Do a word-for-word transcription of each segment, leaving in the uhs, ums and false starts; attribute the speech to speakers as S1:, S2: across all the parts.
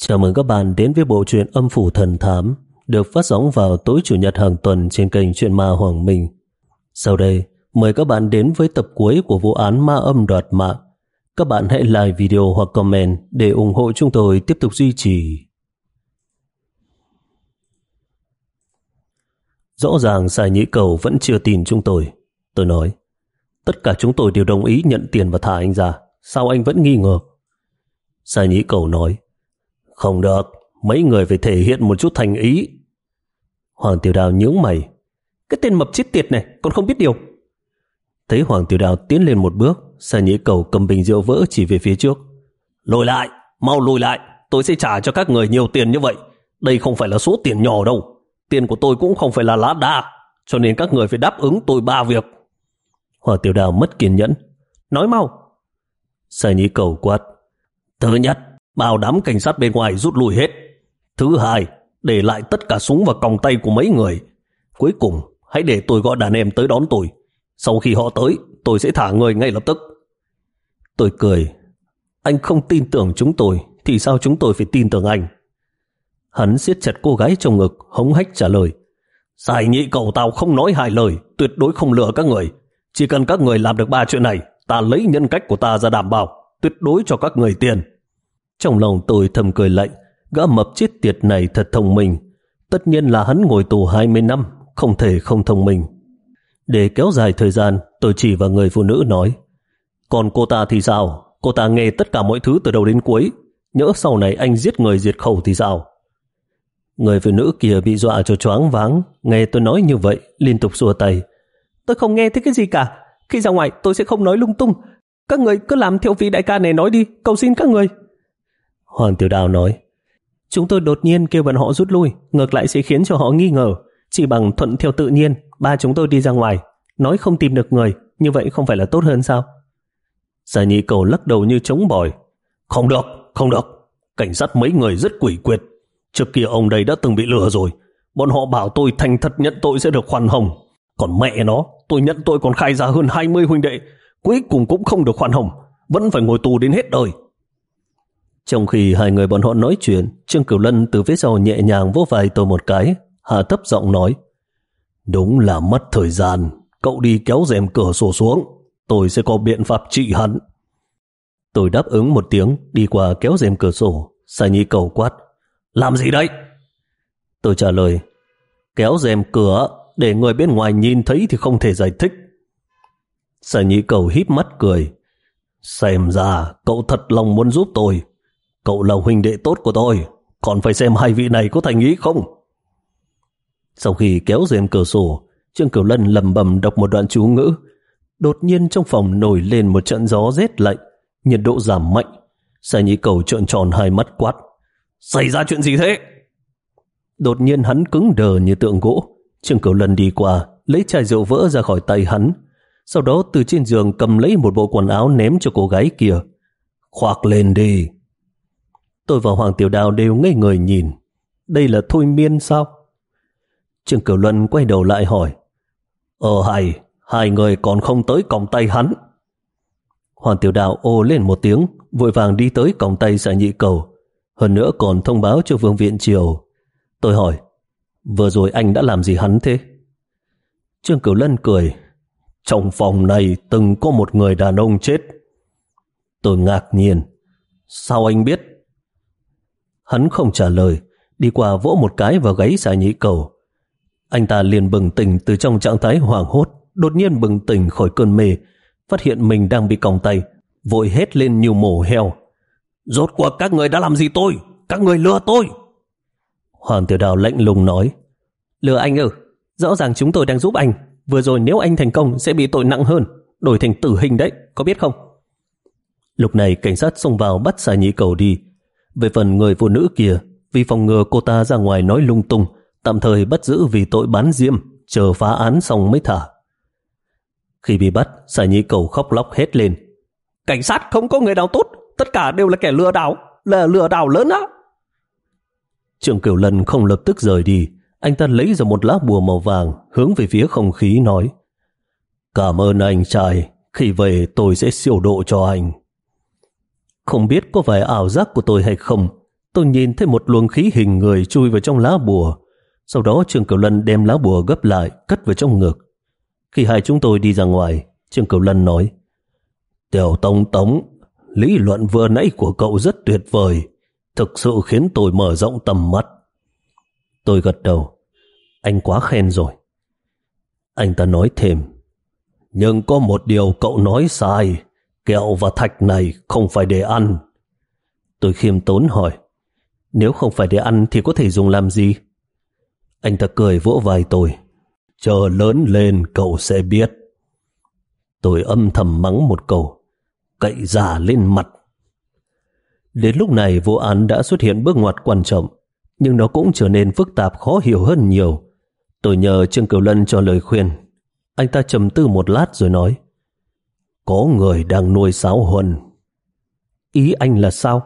S1: Chào mừng các bạn đến với bộ truyện Âm Phủ Thần Thám được phát sóng vào tối Chủ nhật hàng tuần trên kênh Truyện Ma Hoàng Minh. Sau đây, mời các bạn đến với tập cuối của vụ án ma âm đoạt mạng. Các bạn hãy like video hoặc comment để ủng hộ chúng tôi tiếp tục duy trì. Rõ ràng Sài Nhĩ Cầu vẫn chưa tin chúng tôi. Tôi nói, tất cả chúng tôi đều đồng ý nhận tiền và thả anh ra. Sao anh vẫn nghi ngờ? Sài Nhĩ Cầu nói, không được, mấy người phải thể hiện một chút thành ý. Hoàng Tiểu Đào nhướng mày, cái tên mập chết tiệt này còn không biết điều. Thấy Hoàng Tiểu Đào tiến lên một bước, Sài Nhĩ Cầu cầm bình rượu vỡ chỉ về phía trước. Lùi lại, mau lùi lại, tôi sẽ trả cho các người nhiều tiền như vậy. Đây không phải là số tiền nhỏ đâu. Tiền của tôi cũng không phải là lá đa, cho nên các người phải đáp ứng tôi ba việc. Hoàng Tiểu Đào mất kiên nhẫn, nói mau. Sài Nhĩ Cầu quát, thứ nhất, bao đám cảnh sát bên ngoài rút lui hết. Thứ hai, để lại tất cả súng và còng tay của mấy người. Cuối cùng, hãy để tôi gọi đàn em tới đón tôi. Sau khi họ tới, tôi sẽ thả người ngay lập tức. Tôi cười, anh không tin tưởng chúng tôi thì sao chúng tôi phải tin tưởng anh? Hắn siết chặt cô gái trong ngực, hống hách trả lời, Sài Nhĩ Cầu tao không nói hai lời, tuyệt đối không lừa các người. Chỉ cần các người làm được ba chuyện này, ta lấy nhân cách của ta ra đảm bảo, tuyệt đối cho các người tiền. Trong lòng tôi thầm cười lạnh, gã mập chết tiệt này thật thông minh. Tất nhiên là hắn ngồi tù hai mươi năm, không thể không thông minh. Để kéo dài thời gian, tôi chỉ vào người phụ nữ nói, còn cô ta thì sao? Cô ta nghe tất cả mọi thứ từ đầu đến cuối. Nhỡ sau này anh giết người diệt khẩu thì sao? Người phụ nữ kia bị dọa cho choáng váng, nghe tôi nói như vậy, liên tục xua tay. Tôi không nghe thấy cái gì cả. Khi ra ngoài tôi sẽ không nói lung tung. Các người cứ làm theo vị đại ca này nói đi, cầu xin các người. Hoàng Tiểu Đào nói, chúng tôi đột nhiên kêu bọn họ rút lui, ngược lại sẽ khiến cho họ nghi ngờ. Chỉ bằng thuận theo tự nhiên, ba chúng tôi đi ra ngoài, nói không tìm được người, như vậy không phải là tốt hơn sao? Sài Nhĩ Cầu lắc đầu như trống bỏi. Không được, không được. Cảnh sát mấy người rất quỷ quyệt. Trước kia ông đây đã từng bị lừa rồi. Bọn họ bảo tôi thành thật nhận tội sẽ được khoan hồng. Còn mẹ nó, tôi nhận tội còn khai ra hơn hai mươi huynh đệ. Cuối cùng cũng không được khoan hồng, vẫn phải ngồi tù đến hết đời. Trong khi hai người bọn họ nói chuyện, Trương Cửu Lân từ phía sau nhẹ nhàng vỗ vai tôi một cái, hạ thấp giọng nói, đúng là mất thời gian, cậu đi kéo rèm cửa sổ xuống, tôi sẽ có biện pháp trị hắn. Tôi đáp ứng một tiếng, đi qua kéo rèm cửa sổ. Sài Nhĩ Cầu quát, làm gì đấy? Tôi trả lời, kéo rèm cửa, để người bên ngoài nhìn thấy thì không thể giải thích. Sài Nhĩ Cầu híp mắt cười, xem ra cậu thật lòng muốn giúp tôi. Cậu là huynh đệ tốt của tôi, còn phải xem hai vị này có thành ý không. Sau khi kéo rèm cửa sổ, Trương Cửu Lân lẩm bẩm đọc một đoạn chú ngữ. Đột nhiên trong phòng nổi lên một trận gió rét lạnh, nhiệt độ giảm mạnh. Sài Nhĩ Cầu trợn tròn hai mắt quát, xảy ra chuyện gì thế? Đột nhiên hắn cứng đờ như tượng gỗ. Trương Cửu Lân đi qua, lấy chai rượu vỡ ra khỏi tay hắn, sau đó từ trên giường cầm lấy một bộ quần áo ném cho cô gái kia. Khoác lên đi. Tôi và Hoàng Tiểu Đào đều ngây người nhìn. Đây là thôi miên sao? Trương Cửu Luân quay đầu lại hỏi, Ờ hay, hai người còn không tới còng tay hắn. Hoàng Tiểu Đào ồ lên một tiếng, vội vàng đi tới còng tay Sài Nhĩ Cầu, hơn nữa còn thông báo cho Vương Viện Triều. Tôi hỏi, vừa rồi anh đã làm gì hắn thế? Trương Cửu Lân cười, trong phòng này từng có một người đàn ông chết. Tôi ngạc nhiên, sao anh biết? Hắn không trả lời, đi qua vỗ một cái vào gáy Sài Nhĩ Cầu. Anh ta liền bừng tỉnh từ trong trạng thái hoảng hốt, đột nhiên bừng tỉnh khỏi cơn mê, phát hiện mình đang bị còng tay, vội hét lên như mổ heo. Rốt cuộc các người đã làm gì tôi? Các người lừa tôi! Hoàng Tiểu Đào lạnh lùng nói, lừa anh ư? Rõ ràng chúng tôi đang giúp anh. Vừa rồi nếu anh thành công sẽ bị tội nặng hơn, đổi thành tử hình đấy, có biết không? Lúc này cảnh sát xông vào bắt Sài Nhĩ Cầu đi. Về phần người phụ nữ kia, vì phòng ngừa cô ta ra ngoài nói lung tung, tạm thời bắt giữ vì tội bán diêm, chờ phá án xong mới thả. Khi bị bắt, Sài Nhĩ Cầu khóc lóc hét lên, cảnh sát không có người nào tốt, tất cả đều là kẻ lừa đảo, là lừa đảo lớn á. Trương Cửu Lân không lập tức rời đi. Anh ta lấy ra một lá bùa màu vàng, hướng về phía không khí nói, cảm ơn anh trai, khi về tôi sẽ siêu độ cho anh. Không biết có phải ảo giác của tôi hay không, tôi nhìn thấy một luồng khí hình người chui vào trong lá bùa. Sau đó Trương Cửu Lân đem lá bùa gấp lại, cất vào trong ngực. Khi hai chúng tôi đi ra ngoài, Trương Cửu Lân nói: Tiểu Tống Tống, lý luận vừa nãy của cậu rất tuyệt vời, thực sự khiến tôi mở rộng tầm mắt. Tôi gật đầu: Anh quá khen rồi. Anh ta nói thêm: Nhưng có một điều cậu nói sai, kẹo và thạch này không phải để ăn. Tôi khiêm tốn hỏi: Nếu không phải để ăn thì có thể dùng làm gì? Anh ta cười vỗ vai tôi: Chờ lớn lên cậu sẽ biết. Tôi âm thầm mắng một câu: Cậy giả lên mặt. Đến lúc này vụ án đã xuất hiện bước ngoặt quan trọng, nhưng nó cũng trở nên phức tạp khó hiểu hơn nhiều. Tôi nhờ Trương Cửu Lân cho lời khuyên. Anh ta trầm tư một lát rồi nói: Có người đang nuôi sáo huân. Ý anh là sao?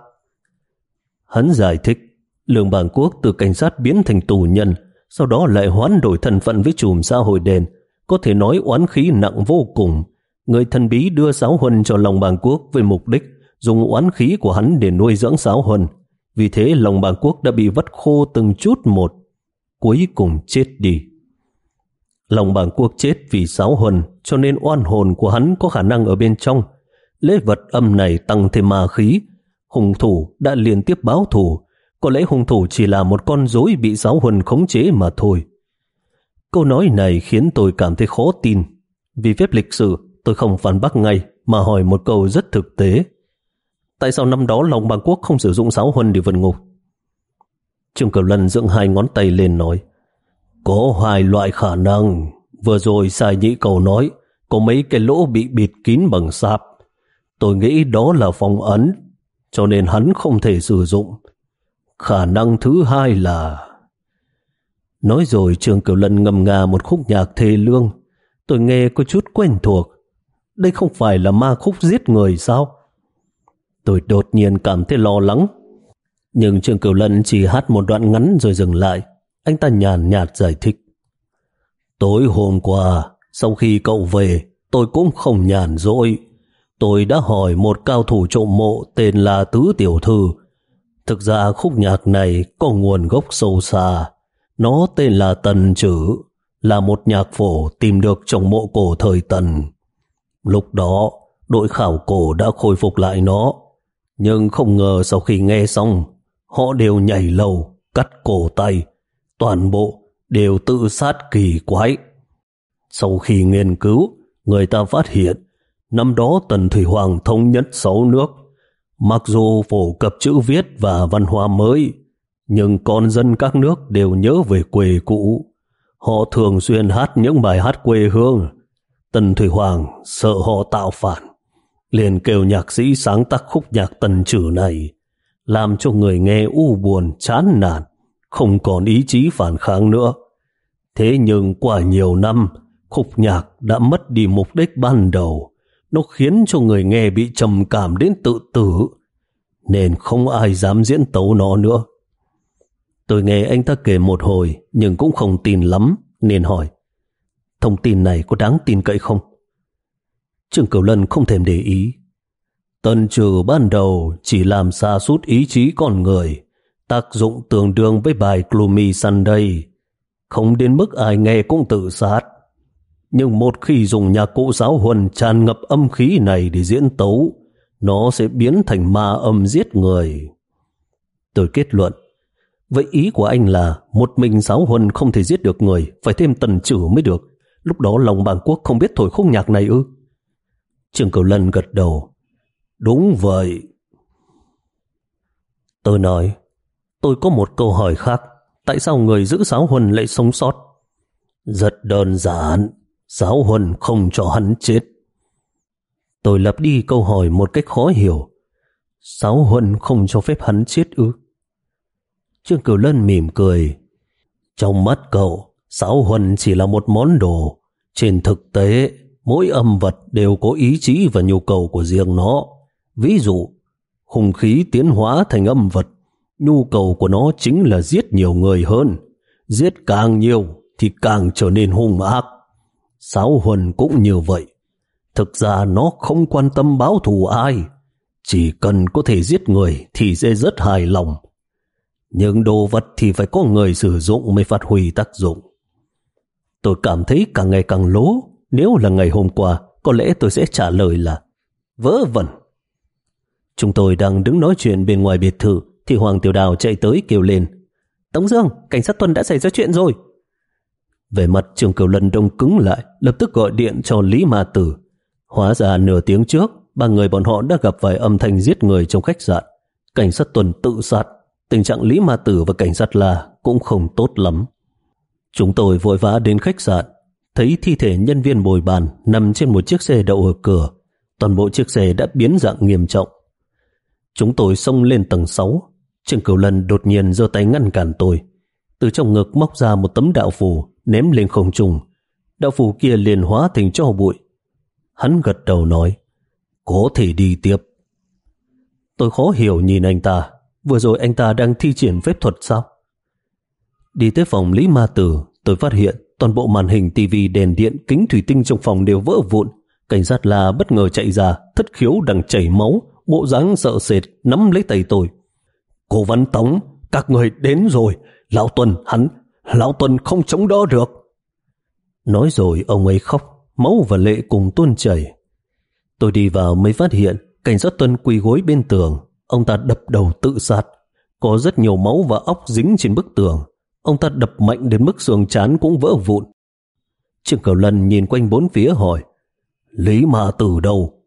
S1: Hắn giải thích, Lương Bàng Quốc từ cảnh sát biến thành tù nhân, sau đó lại hoán đổi thân phận với chùm xã hội đen, có thể nói oán khí nặng vô cùng. Người thần bí đưa sáo huân cho Long Bàng Quốc với mục đích dùng oán khí của hắn để nuôi dưỡng sáo huân. Vì thế Long Bàng Quốc đã bị vắt khô từng chút một, cuối cùng chết đi. Long Bàng Quốc chết vì sáo huân, cho nên oan hồn của hắn có khả năng ở bên trong. Lễ vật âm này tăng thêm ma khí. Hung thủ đã liên tiếp báo thù. Có lẽ hung thủ chỉ là một con rối bị sáo huân khống chế mà thôi. Câu nói này khiến tôi cảm thấy khó tin. Vì phép lịch sự, tôi không phản bác ngay mà hỏi một câu rất thực tế: Tại sao năm đó Long Bàng Quốc không sử dụng sáo huân để vượt ngục? Trương Cửu Lân dựng hai ngón tay lên nói: Có hai loại khả năng. Vừa rồi Sai Nhĩ Cầu nói có mấy cái lỗ bị bịt kín bằng sáp. Tôi nghĩ đó là phong ấn, cho nên hắn không thể sử dụng. Khả năng thứ hai là... Nói rồi Trương Cửu Lân ngâm nga một khúc nhạc thê lương. Tôi nghe có chút quen thuộc. Đây không phải là ma khúc giết người sao? Tôi đột nhiên cảm thấy lo lắng. Nhưng Trương Cửu Lân chỉ hát một đoạn ngắn rồi dừng lại. Anh ta nhàn nhạt giải thích: Tối hôm qua, sau khi cậu về, tôi cũng không nhàn rỗi. Tôi đã hỏi một cao thủ trộm mộ tên là Tứ Tiểu Thư. Thực ra khúc nhạc này có nguồn gốc sâu xa. Nó tên là Tần Trữ, là một nhạc phổ tìm được trong mộ cổ thời Tần. Lúc đó, đội khảo cổ đã khôi phục lại nó. Nhưng không ngờ sau khi nghe xong, họ đều nhảy lầu, cắt cổ tay. Toàn bộ đều tự sát kỳ quái. Sau khi nghiên cứu, người ta phát hiện năm đó Tần Thủy Hoàng thống nhất sáu nước. Mặc dù phổ cập chữ viết và văn hóa mới, nhưng con dân các nước đều nhớ về quê cũ. Họ thường xuyên hát những bài hát quê hương. Tần Thủy Hoàng sợ họ tạo phản, liền kêu nhạc sĩ sáng tác khúc nhạc Tần Trữ này, làm cho người nghe u buồn chán nản, không còn ý chí phản kháng nữa. Thế nhưng qua nhiều năm, khúc nhạc đã mất đi mục đích ban đầu. Nó khiến cho người nghe bị trầm cảm đến tự tử, nên không ai dám diễn tấu nó nữa. Tôi nghe anh ta kể một hồi nhưng cũng không tin lắm, nên hỏi: Thông tin này có đáng tin cậy không? Trương Cửu Lân không thèm để ý. Tần Trữ ban đầu chỉ làm sa sút ý chí con người, tác dụng tương đương với bài Gloomy Sunday, không đến mức ai nghe cũng tự sát. Nhưng một khi dùng nhạc cụ sáo huân tràn ngập âm khí này để diễn tấu, nó sẽ biến thành ma âm giết người. Tôi kết luận: Vậy ý của anh là một mình sáo huân không thể giết được người, phải thêm Tần Trữ mới được. Lúc đó Long Bàng Quốc không biết thổi khúc nhạc này ư? Trương Cửu Lân gật đầu: Đúng vậy. Tôi nói: Tôi có một câu hỏi khác. Tại sao người giữ sáo huân lại sống sót? Rất đơn giản, sáo huân không cho hắn chết. Tôi lặp đi câu hỏi một cách khó hiểu. Sáo huân không cho phép hắn chết ư? Trương Cửu Lân mỉm cười: Trong mắt cậu, sáo huân chỉ là một món đồ. Trên thực tế, mỗi âm vật đều có ý chí và nhu cầu của riêng nó. Ví dụ, hung khí tiến hóa thành âm vật, nhu cầu của nó chính là giết nhiều người hơn. Giết càng nhiều thì càng trở nên hung ác. Sáo huân cũng như vậy. Thực ra nó không quan tâm báo thù ai, chỉ cần có thể giết người thì sẽ rất hài lòng. Nhưng đồ vật thì phải có người sử dụng mới phát huy tác dụng. Tôi cảm thấy càng ngày càng lố. Nếu là ngày hôm qua, có lẽ tôi sẽ trả lời là vớ vẩn. Chúng tôi đang đứng nói chuyện bên ngoài biệt thự thì Hoàng Tiểu Đào chạy tới kêu lên: Tống Dương, cảnh sát tuần đã xảy ra chuyện rồi. Về mặt Trương Cửu Lân đông cứng lại, lập tức gọi điện cho Lý Ma Tử. Hóa ra nửa tiếng trước, ba người bọn họ đã gặp vài âm thanh giết người trong khách sạn. Cảnh sát tuần tự sát. Tình trạng Lý Ma Tử và cảnh sát La cũng không tốt lắm. Chúng tôi vội vã đến khách sạn, thấy thi thể nhân viên bồi bàn nằm trên một chiếc xe đậu ở cửa. Toàn bộ chiếc xe đã biến dạng nghiêm trọng. Chúng tôi xông lên tầng sáu. Trương Cửu Lân đột nhiên giơ tay ngăn cản tôi. Từ trong ngực móc ra một tấm đạo phù ném lên không trung. Đạo phù kia liền hóa thành tro bụi. Hắn gật đầu nói: Có thể đi tiếp. Tôi khó hiểu nhìn anh ta. Vừa rồi anh ta đang thi triển phép thuật sao? Đi tới phòng Lý Ma Tử, tôi phát hiện toàn bộ màn hình tivi, đèn điện, kính thủy tinh trong phòng đều vỡ vụn. Cảnh sát La bất ngờ chạy ra, thất khiếu đang chảy máu, bộ dáng sợ sệt nắm lấy tay tôi. Cô Văn Tống, các người đến rồi. Lão Tuần, hắn, Lão Tuần không chống đỡ được. Nói rồi ông ấy khóc, máu và lệ cùng tuôn chảy. Tôi đi vào mới phát hiện cảnh sát Tuần quỳ gối bên tường. Ông ta đập đầu tự sát. Có rất nhiều máu và óc dính trên bức tường. Ông ta đập mạnh đến mức xương trán cũng vỡ vụn. Trương Cửu Lân nhìn quanh bốn phía hỏi: Lý Ma Tử đâu?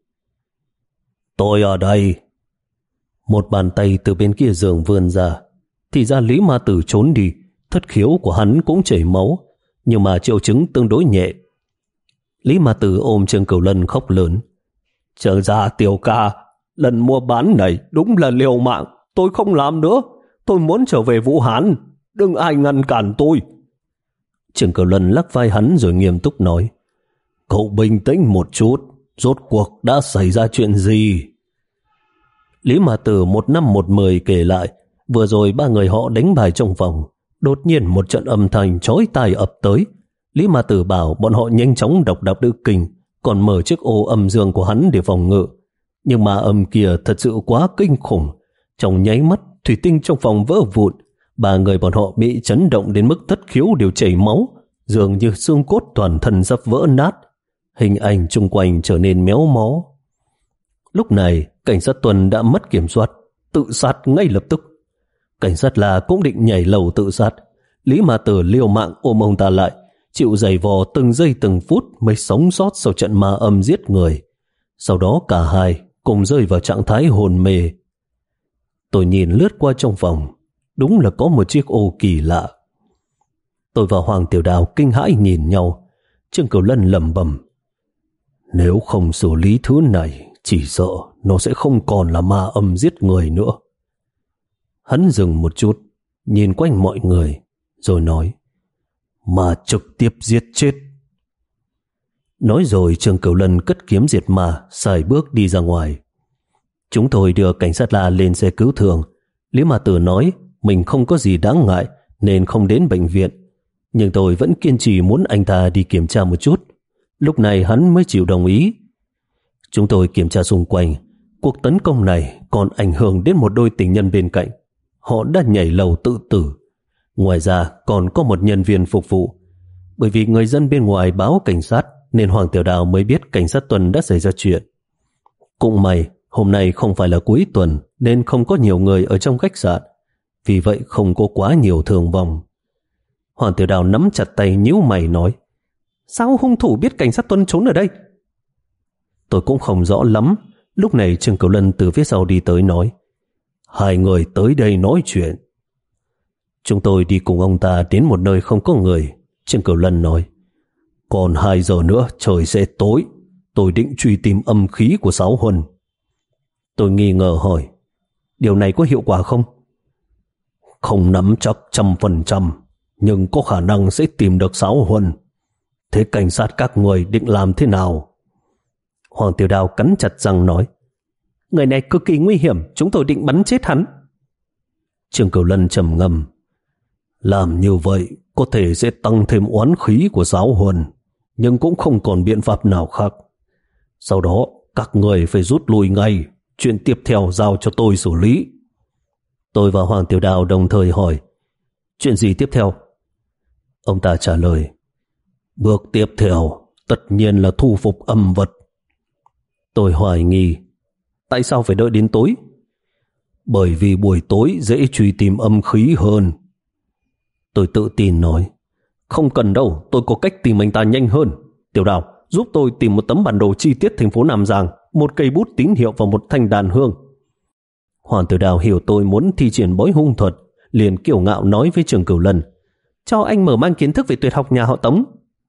S1: Tôi ở đây. Một bàn tay từ bên kia giường vươn ra. Thì ra Lý Ma Tử trốn đi. Thất khiếu của hắn cũng chảy máu, nhưng mà triệu chứng tương đối nhẹ. Lý Ma Tử ôm Trương Cửu Lân khóc lớn: Trở ra Tiểu ca, lần mua bán này đúng là liều mạng. Tôi không làm nữa. Tôi muốn trở về Vũ Hán. Đừng ai ngăn cản tôi. Trương Cửu Lân lắc vai hắn rồi nghiêm túc nói: Cậu bình tĩnh một chút. Rốt cuộc đã xảy ra chuyện gì? Lý Ma Tử một năm một mười kể lại. Vừa rồi ba người họ đánh bài trong phòng. Đột nhiên một trận âm thanh chói tai ập tới. Lý Ma Tử bảo bọn họ nhanh chóng đọc đọc đức kinh, còn mở chiếc ô âm dương của hắn để phòng ngự. Nhưng mà âm kia thật sự quá kinh khủng. Trong nháy mắt, thủy tinh trong phòng vỡ vụn. Ba người bọn họ bị chấn động đến mức thất khiếu đều chảy máu, dường như xương cốt toàn thân sắp vỡ nát. Hình ảnh chung quanh trở nên méo mó. Lúc này, cảnh sát Tuần đã mất kiểm soát, tự sát ngay lập tức. Cảnh sát La cũng định nhảy lầu tự sát. Lý Ma Tử liều mạng ôm ông ta lại, chịu giày vò từng giây từng phút mới sống sót sau trận ma âm giết người. Sau đó cả hai cùng rơi vào trạng thái hồn mê. Tôi nhìn lướt qua trong phòng, đúng là có một chiếc ô kỳ lạ. Tôi và Hoàng Tiểu Đào kinh hãi nhìn nhau. Trương Cửu Lân lẩm bẩm: Nếu không xử lý thứ này, chỉ sợ nó sẽ không còn là ma âm giết người nữa. Hắn dừng một chút, nhìn quanh mọi người, rồi nói: Mà trực tiếp giết chết. Nói rồi Trương Cửu Lân cất kiếm diệt ma, xài bước đi ra ngoài. Chúng tôi đưa cảnh sát La lên xe cứu thương. Lý Ma Tử nói mình không có gì đáng ngại nên không đến bệnh viện, nhưng tôi vẫn kiên trì muốn anh ta đi kiểm tra một chút. Lúc này hắn mới chịu đồng ý. Chúng tôi kiểm tra xung quanh. Cuộc tấn công này còn ảnh hưởng đến một đôi tình nhân bên cạnh. Họ đã nhảy lầu tự tử. Ngoài ra còn có một nhân viên phục vụ. Bởi vì người dân bên ngoài báo cảnh sát nên Hoàng Tiểu Đào mới biết cảnh sát Tuần đã xảy ra chuyện. Cũng may hôm nay không phải là cuối tuần nên không có nhiều người ở trong khách sạn, vì vậy không có quá nhiều thương vong. Hoàng Tiểu Đào nắm chặt tay nhíu mày nói: Sao hung thủ biết cảnh sát Tuần trốn ở đây? Tôi cũng không rõ lắm. Lúc này Trương Cửu Lân từ phía sau đi tới nói: Hai người tới đây nói chuyện. Chúng tôi đi cùng ông ta đến một nơi không có người. Trương Cửu Lân nói: Còn hai giờ nữa trời sẽ tối. Tôi định truy tìm âm khí của Sáu Huân. Tôi nghi ngờ hỏi: Điều này có hiệu quả không? Không nắm chắc trăm phần trăm, nhưng có khả năng sẽ tìm được Sáu Huân. Thế cảnh sát các người định làm thế nào? Hoàng Tiểu Đào cắn chặt răng nói: Người này cực kỳ nguy hiểm, chúng tôi định bắn chết hắn. Trương Cửu Lân trầm ngâm: Làm như vậy có thể sẽ tăng thêm oán khí của Giáo Huân, nhưng cũng không còn biện pháp nào khác. Sau đó các người phải rút lui ngay. Chuyện tiếp theo giao cho tôi xử lý. Tôi và Hoàng Tiểu Đào đồng thời hỏi: chuyện gì tiếp theo? Ông ta trả lời: bước tiếp theo tất nhiên là thu phục âm vật. Tôi hoài nghi: tại sao phải đợi đến tối? Bởi vì buổi tối dễ truy tìm âm khí hơn. Tôi tự tin nói: không cần đâu, tôi có cách tìm anh ta nhanh hơn. Tiểu Đào, giúp tôi tìm một tấm bản đồ chi tiết thành phố Nam Giang, một cây bút tín hiệu và một thanh đàn hương. Hoàng Tiểu Đào hiểu tôi muốn thi triển bói hung thuật, liền kiêu ngạo nói với Trương Cửu Lân: cho anh mở mang kiến thức về tuyệt học nhà họ Tống.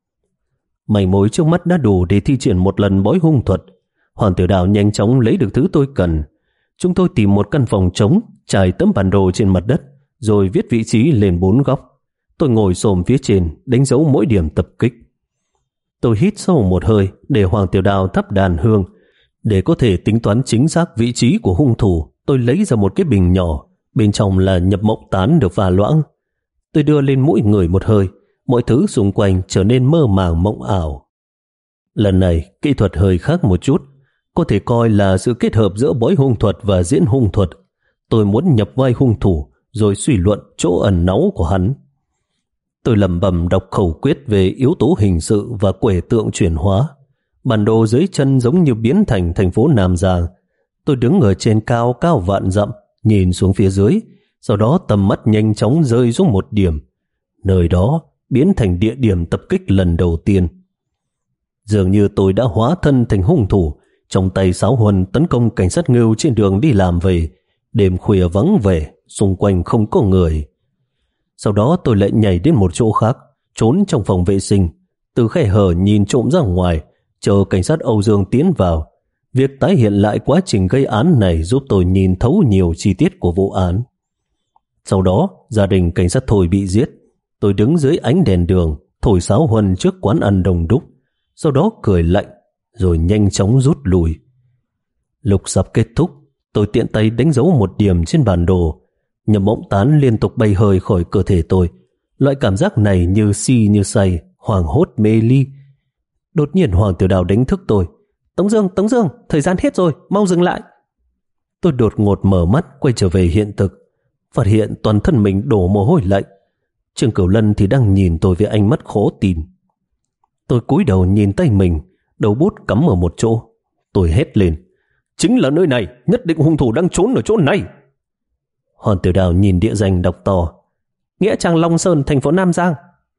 S1: Manh mối trước mắt đã đủ để thi triển một lần bói hung thuật. Hoàng Tiểu Đào nhanh chóng lấy được thứ tôi cần. Chúng tôi tìm một căn phòng trống, trải tấm bản đồ trên mặt đất, rồi viết vị trí lên bốn góc. Tôi ngồi xổm phía trên, đánh dấu mỗi điểm tập kích. Tôi hít sâu một hơi để Hoàng Tiểu Đào thắp đàn hương. Để có thể tính toán chính xác vị trí của hung thủ, tôi lấy ra một cái bình nhỏ, bên trong là nhập mộng tán được pha loãng. Tôi đưa lên mũi người một hơi, mọi thứ xung quanh trở nên mơ màng mộng ảo. Lần này, kỹ thuật hơi khác một chút, có thể coi là sự kết hợp giữa bói hung thuật và diễn hung thuật. Tôi muốn nhập vai hung thủ, rồi suy luận chỗ ẩn náu của hắn. Tôi lẩm bẩm đọc khẩu quyết về yếu tố hình sự và quẻ tượng chuyển hóa. Bản đồ dưới chân giống như biến thành thành phố Nam Giang. Tôi đứng ở trên cao cao vạn dặm, nhìn xuống phía dưới, sau đó tầm mắt nhanh chóng rơi xuống một điểm. Nơi đó biến thành địa điểm tập kích lần đầu tiên. Dường như tôi đã hóa thân thành hung thủ, trong tay sáo huân tấn công cảnh sát Ngưu trên đường đi làm về. Đêm khuya vắng vẻ, xung quanh không có người. Sau đó tôi lại nhảy đến một chỗ khác, trốn trong phòng vệ sinh, từ khe hở nhìn trộm ra ngoài, chờ cảnh sát Âu Dương tiến vào. Việc tái hiện lại quá trình gây án này giúp tôi nhìn thấu nhiều chi tiết của vụ án. Sau đó, gia đình cảnh sát Thôi bị giết. Tôi đứng dưới ánh đèn đường, thổi sáo huân trước quán ăn đông đúc, sau đó cười lạnh, rồi nhanh chóng rút lui. Lúc sắp kết thúc, tôi tiện tay đánh dấu một điểm trên bản đồ. Nhập mộng tán liên tục bay hơi khỏi cơ thể tôi. Loại cảm giác này như si như say, hoảng hốt mê ly. Đột nhiên Hoàng Tiểu Đào đánh thức tôi. Tống Dương, Tống Dương, thời gian hết rồi, mau dừng lại. Tôi đột ngột mở mắt, quay trở về hiện thực, phát hiện toàn thân mình đổ mồ hôi lạnh. Trương Cửu Lân thì đang nhìn tôi với ánh mắt khó tin. Tôi cúi đầu nhìn tay mình, đầu bút cắm ở một chỗ. Tôi hét lên: chính là nơi này, nhất định hung thủ đang trốn ở chỗ này. Hoàng Tiểu Đào nhìn địa danh đọc to: Nghĩa Trang Long Sơn, thành phố Nam Giang.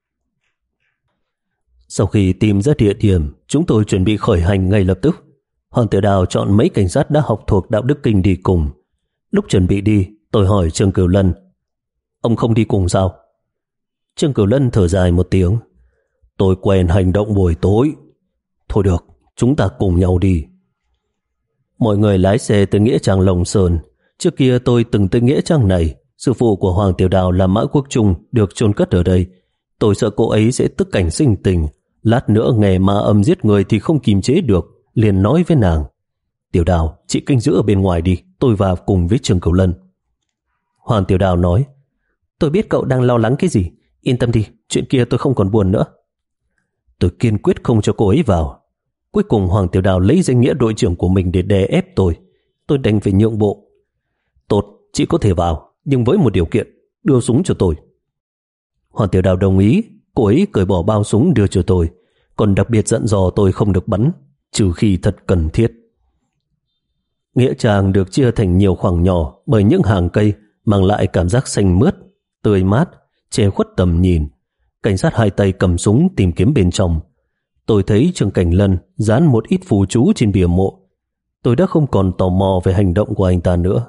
S1: Sau khi tìm ra địa điểm, chúng tôi chuẩn bị khởi hành ngay lập tức. Hoàng Tiểu Đào chọn mấy cảnh sát đã học thuộc đạo đức kinh đi cùng. Lúc chuẩn bị đi, tôi hỏi Trương Cửu Lân: ông không đi cùng sao? Trương Cửu Lân thở dài một tiếng: tôi quen hành động buổi tối. Thôi được, chúng ta cùng nhau đi. Mọi người lái xe tới Nghĩa Trang Long Sơn. Trước kia tôi từng tới Nghĩa Trang này. Sư phụ của Hoàng Tiểu Đào là Mã Quốc Trung, được chôn cất ở đây. Tôi sợ cô ấy sẽ tức cảnh sinh tình. Lát nữa nghe ma âm giết người thì không kìm chế được, liền nói với nàng: Tiểu Đào, chị canh giữ ở bên ngoài đi, tôi vào cùng với Trương Cửu Lân. Hoàng Tiểu Đào nói: tôi biết cậu đang lo lắng cái gì, yên tâm đi, chuyện kia tôi không còn buồn nữa. Tôi kiên quyết không cho cô ấy vào. Cuối cùng Hoàng Tiểu Đào lấy danh nghĩa đội trưởng của mình để đè ép tôi. Tôi đành phải nhượng bộ. Tốt, chị có thể vào, nhưng với một điều kiện, đưa súng cho tôi. Hoàng Tiểu Đào đồng ý. Cô ấy cởi bỏ bao súng đưa cho tôi, còn đặc biệt dặn dò tôi không được bắn, trừ khi thật cần thiết. Nghĩa trang được chia thành nhiều khoảng nhỏ bởi những hàng cây, mang lại cảm giác xanh mướt, tươi mát, che khuất tầm nhìn. Cảnh sát hai tay cầm súng tìm kiếm bên trong. Tôi thấy Trương Cảnh Lân dán một ít phù chú trên bìa mộ. Tôi đã không còn tò mò về hành động của anh ta nữa.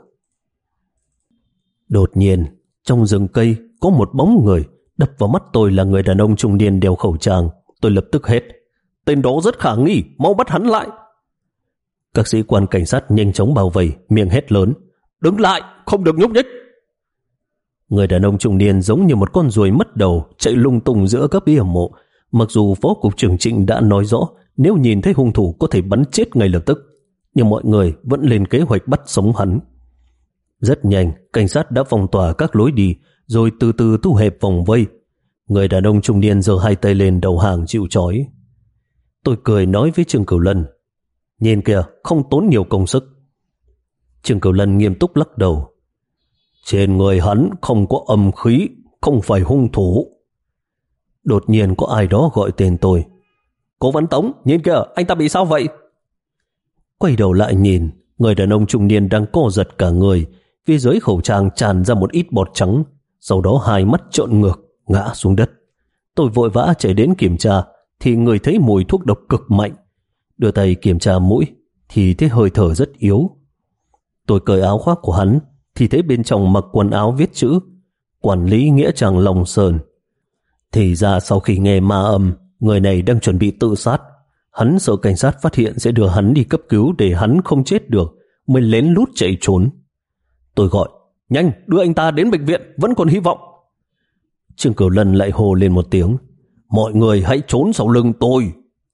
S1: Đột nhiên, trong rừng cây có một bóng người. Đập vào mắt tôi là người đàn ông trung niên đeo khẩu trang. Tôi lập tức hét: tên đó rất khả nghi, mau bắt hắn lại. Các sĩ quan cảnh sát nhanh chóng bao vây, miệng hét lớn: đứng lại, không được nhúc nhích. Người đàn ông trung niên giống như một con ruồi mất đầu, chạy lung tung giữa các bia mộ. Mặc dù Phó Cục trưởng Trịnh đã nói rõ nếu nhìn thấy hung thủ có thể bắn chết ngay lập tức, nhưng mọi người vẫn lên kế hoạch bắt sống hắn. Rất nhanh, cảnh sát đã phong tỏa các lối đi, rồi từ từ thu hẹp vòng vây. Người đàn ông trung niên giơ hai tay lên đầu hàng chịu trói. Tôi cười nói với Trương Cửu Lân: nhìn kìa, không tốn nhiều công sức. Trương Cửu Lân nghiêm túc lắc đầu: Trên người hắn không có âm khí, không phải hung thủ. Đột nhiên có ai đó gọi tên tôi. Cố vấn Tống, nhìn kìa, anh ta bị sao vậy? Quay đầu lại nhìn, người đàn ông trung niên đang co giật cả người, phía dưới khẩu trang tràn ra một ít bọt trắng, sau đó hai mắt trợn ngược, ngã xuống đất. Tôi vội vã chạy đến kiểm tra, thì người thấy mùi thuốc độc cực mạnh. Đưa tay kiểm tra mũi, thì thấy hơi thở rất yếu. Tôi cởi áo khoác của hắn, thì thấy bên trong mặc quần áo viết chữ Quản lý Nghĩa Trang Long Sơn. Thì ra sau khi nghe ma âm, người này đang chuẩn bị tự sát. Hắn sợ cảnh sát phát hiện sẽ đưa hắn đi cấp cứu để hắn không chết được, mới lén lút chạy trốn. Tôi gọi, nhanh, đưa anh ta đến bệnh viện, vẫn còn hy vọng. Trương Cửu Lân lại hô lên một tiếng, mọi người hãy trốn sau lưng tôi.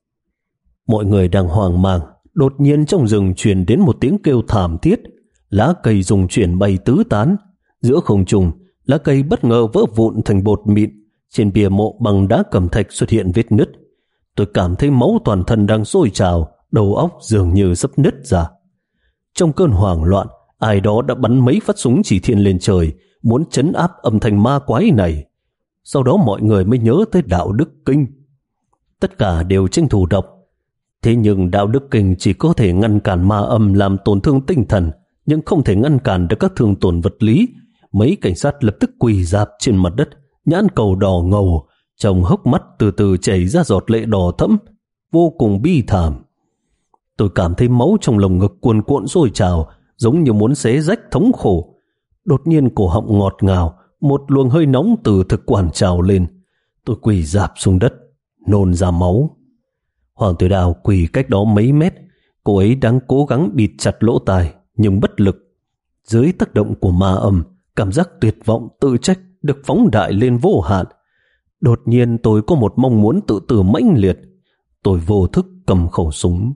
S1: Mọi người đang hoang mang, đột nhiên trong rừng truyền đến một tiếng kêu thảm thiết, lá cây rung chuyển bay tứ tán. Giữa không trung, lá cây bất ngờ vỡ vụn thành bột mịn, trên bia mộ bằng đá cẩm thạch xuất hiện vết nứt. Tôi cảm thấy máu toàn thân đang sôi trào, đầu óc dường như sắp nứt ra. Trong cơn hoảng loạn, ai đó đã bắn mấy phát súng chỉ thiên lên trời, muốn trấn áp âm thanh ma quái này. Sau đó mọi người mới nhớ tới đạo đức kinh. Tất cả đều tranh thủ đọc. Thế nhưng đạo đức kinh chỉ có thể ngăn cản ma âm làm tổn thương tinh thần, nhưng không thể ngăn cản được các thương tổn vật lý. Mấy cảnh sát lập tức quỳ rạp trên mặt đất, nhãn cầu đỏ ngầu, trong hốc mắt từ từ chảy ra giọt lệ đỏ thẫm, vô cùng bi thảm. Tôi cảm thấy máu trong lồng ngực cuồn cuộn sôi trào, giống như muốn xé rách thống khổ. Đột nhiên cổ họng ngọt ngào, một luồng hơi nóng từ thực quản trào lên. Tôi quỳ rạp xuống đất, nôn ra máu. Hoàng Tử Đào quỳ cách đó mấy mét, cô ấy đang cố gắng bịt chặt lỗ tai nhưng bất lực. Dưới tác động của ma âm, cảm giác tuyệt vọng tự trách được phóng đại lên vô hạn. Đột nhiên tôi có một mong muốn tự tử mãnh liệt. Tôi vô thức cầm khẩu súng.